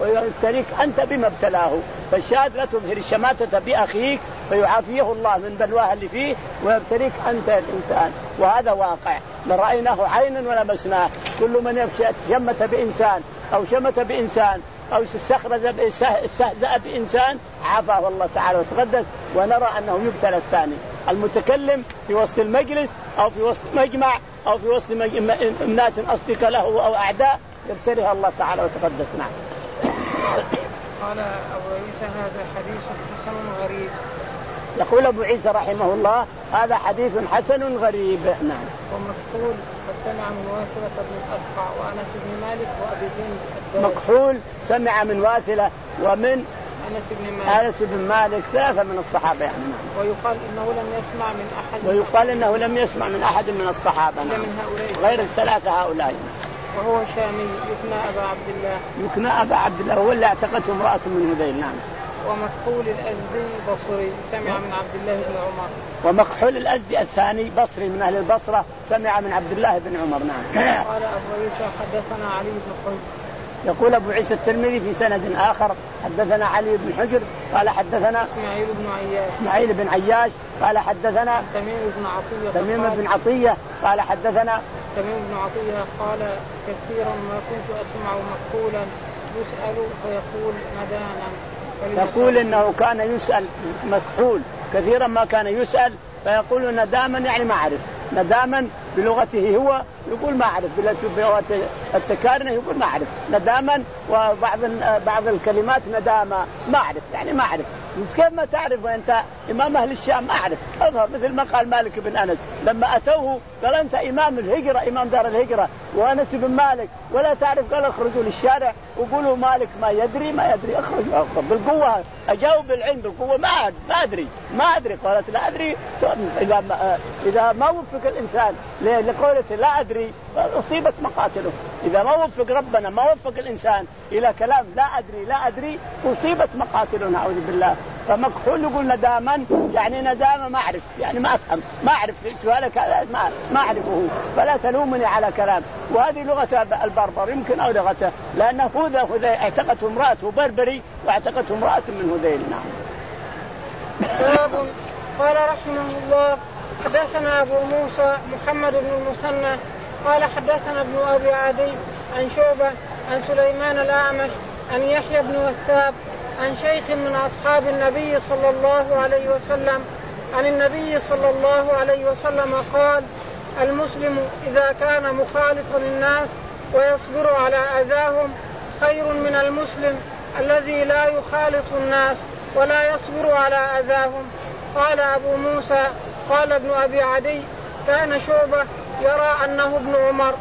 ويبتليك أنت بما ابتلاه. فالشاهد لا تظهر الشماتة بأخيك فيعافيه الله من بلواه اللي فيه ويبتليك أنت الإنسان، وهذا واقع لرأيناه عينا ولمسناه. كل من شمت بإنسان أو شمت بإنسان أو استخرج استهزأ بإنسان عافاه الله تعالى وتقدس، ونرى أنه يبتلى الثاني المتكلم في وسط المجلس أو في وسط مجمع أو في وسط ناس أصدقاء له أو أعداء يبتليها الله تعالى وتقدس. نعم. قال أبو عيسى هذا حديث حسن غريب. يقول أبو عيسى رحمه الله هذا حديث حسن غريب. نعم. ومكحول قد سمع من واثلة بن الأسقع وأنس بن مالك وأبي زيد. مكحول سمع من واثلة ومن أنس بن مالك. أنس بن مالك ثلاثة من الصحابة يعني. ويقال إنه لم يسمع من أحد. ويقال إنه لم يسمع من أحد من الصحابة. نعم. من هؤلاء غير الثلاثة هؤلاء. وهو شامي يكنى أبا عبد الله. يكنى أبا عبد الله هو اللي اعتقته امرأة من هذيل. نعم. ومكحول الأزدي بصري سمع من عبد الله بن عمر. ومكحول الأزدي الثاني بصري من أهل البصرة سمع من عبد الله بن عمر. نعم. قال أبو عيسى حدثنا علي بن حجر. يقول أبو عيسى الترمذي في سند آخر حدثنا علي بن حجر قال حدثنا إسماعيل بن عياش. إسماعيل بن عياش قال حدثنا تميم بن عطية. تميم بن عطية قال حدثنا تميم بن عطية قال كثيرا ما كنت أسمع مكحولا يسأل فيقول ندانا. يقول إنه كان يسأل مكحول كثيرا ما كان يسأل فيقول نداما يعني ما أعرف. نداما بلغته هو يقول ما أعرف، بلغة التكارنة يقول ما أعرف نداما، وبعض بعض الكلمات نداما ما أعرف يعني ما أعرف. كيف ما تعرف وأنت إمام أهل الشام؟ ما أعرف. أظهر مثل ما قال مالك بن أنس لما أتوه قال أنت إمام الهجرة إمام دار الهجرة وأنس بن مالك ولا تعرف، قال اخرجوا للشارع وقولوا مالك ما يدري ما يدري اخرجوا بالقوة. أجاوب بالعلم بالقوة ما ما أدري ما أدري. قالت لا أدري. إذا ما إذا ما وفق الإنسان لقولته لا أدري أصيبت مقاتله. إذا ما وفق ربنا ما وفق الإنسان إلى كلام لا أدري لا أدري أصيبت مقاتله نعوذ بالله. فمكحول يقول نداما يعني نداما ما أعرف يعني ما أفهم ما أعرف سؤالك ما ما أعرفه فلا تلومني على كلام. وهذه لغة البربر يمكن أو لغته لأنه هذا هذا اعتقته امرأة بربري واعتقته امرأة من هذيل. نعم. باب قال رحمه الله حدثنا أبو موسى محمد بن المثنى قال حدثنا ابن أبي عدي عن شعبة عن سليمان الأعمش عن يحيى بن وثاب عن شيخ من أصحاب النبي صلى الله عليه وسلم عن النبي صلى الله عليه وسلم قال المسلم إذا كان مخالطا للناس ويصبر على أذاهم خير من المسلم الذي لا يخالط الناس ولا يصبر على أذاهم. قال أبو موسى قال ابن أبي عدي كان شعبة يرى أنه ابن عمر.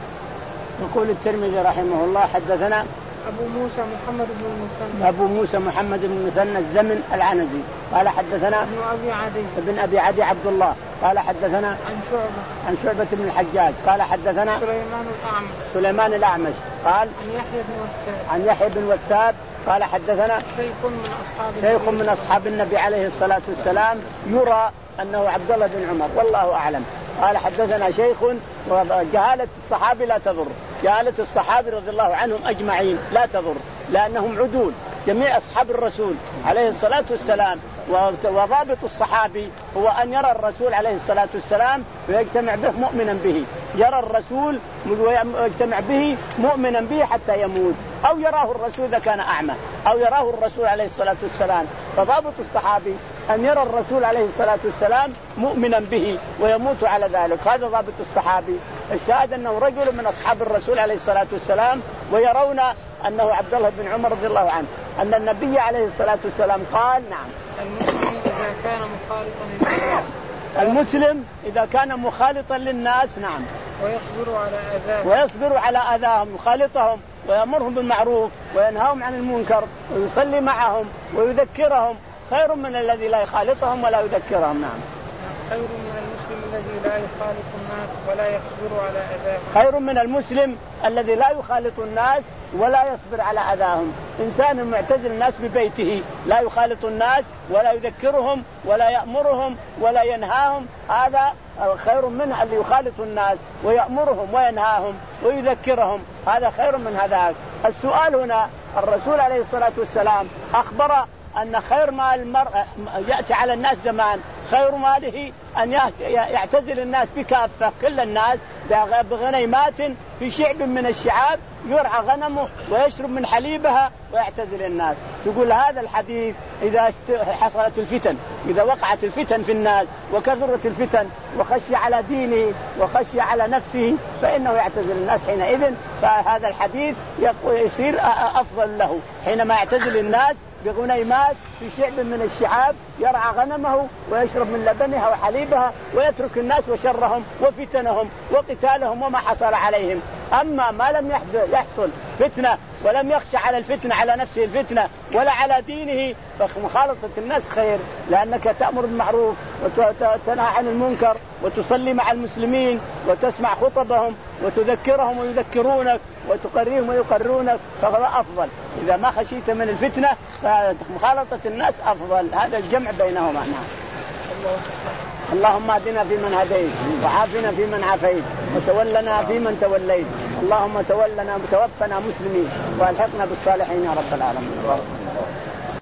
يقول الترمذي رحمه الله حدثنا أبو موسى محمد بن المثنى أبو موسى محمد بن المثنى الزمن العنزي قال حدثنا ابن أبي عدي ابن أبي عدي عبد الله قال حدثنا عن شعبة عن شعبة بن الحجاج قال حدثنا سليمان الأعمش سليمان الأعمش قال عن يحيى بن وثاب عن يحيى بن وثاب قال حدثنا شيخ من أصحاب شيخ من أصحاب النبي عليه الصلاة والسلام يرى أنه عبد الله بن عمر والله أعلم. قال حدثنا شيخ وجهالة الصحابي لا تضر، جهالة الصحابي رضي الله عنهم أجمعين لا تضر لأنهم عدول جميع أصحاب الرسول عليه الصلاة والسلام. وضابط الصحابي هو أن يرى الرسول عليه الصلاة والسلام ويجتمع به مؤمنا به، يرى الرسول ويجتمع به مؤمنا به حتى يموت، أو يراه الرسول إذا كان أعمى أو يراه الرسول عليه الصلاة والسلام. فضابط الصحابي أن يرى الرسول عليه الصلاة والسلام مؤمنا به ويموت على ذلك، هذا ضابط الصحابي. الشاهد أنه رجل من أصحاب الرسول عليه الصلاة والسلام ويرون أنه عبد الله بن عمر رضي الله عنه أن النبي عليه الصلاة والسلام قال نعم المسلم إذا كان مخالطا للناس المسلم إذا كان مخالطا للناس نعم ويصبر على أذاهم ويصبر على أذاهم يخالطهم ويأمرهم بالمعروف وينهاهم عن المنكر ويصلي معهم ويذكرهم خير من الذي لا يخالطهم ولا يذكرهم. نعم خير من المسلم الذي لا يخالط الناس ولا يصبر على أذاهم خير من المسلم الذي لا يخالط الناس ولا يصبر على أذاهم. إنسان معتزل الناس ببيته لا يخالط الناس ولا يذكرهم ولا يأمرهم ولا ينهاهم، هذا خير منه اللي يخالط الناس ويأمرهم وينهاهم ويذكرهم، هذا خير من هذا. السؤال هنا الرسول عليه الصلاة والسلام أخبر أن خير ما المرء يأتي على الناس زمان خير ماله أن يعتزل الناس بكافة كل الناس بغنيمات في شعب من الشعاب يرعى غنمه ويشرب من حليبها ويعتزل الناس. تقول هذا الحديث إذا حصلت الفتن، إذا وقعت الفتن في الناس وكثرت الفتن وخشي على دينه وخشي على نفسه فإنه يعتزل الناس حينئذ. فهذا الحديث يصير أفضل له حينما يعتزل الناس بغنيمات في شعب من الشعاب يرعى غنمه ويشرب من لبنها وحليبها ويترك الناس وشرهم وفتنهم وقتالهم وما حصل عليهم. أما ما لم يحصل فتنة ولم يخشى على الفتنة على نفسه الفتنة ولا على دينه فمخالطة الناس خير، لأنك تأمر بالمعروف وتنهى عن المنكر وتصلي مع المسلمين وتسمع خطبهم وتذكرهم ويذكرونك وتقريهم ويقرونك فهو أفضل. إذا ما خشيت من الفتنة فمخالطة الناس أفضل. هذا الجمع بينهما. نعم. اللهم اهدنا فيمن هديت وعافنا فيمن عافيت وتولنا فيمن توليت. اللهم تولنا توفنا مسلمين والحقنا بالصالحين يا رب العالمين.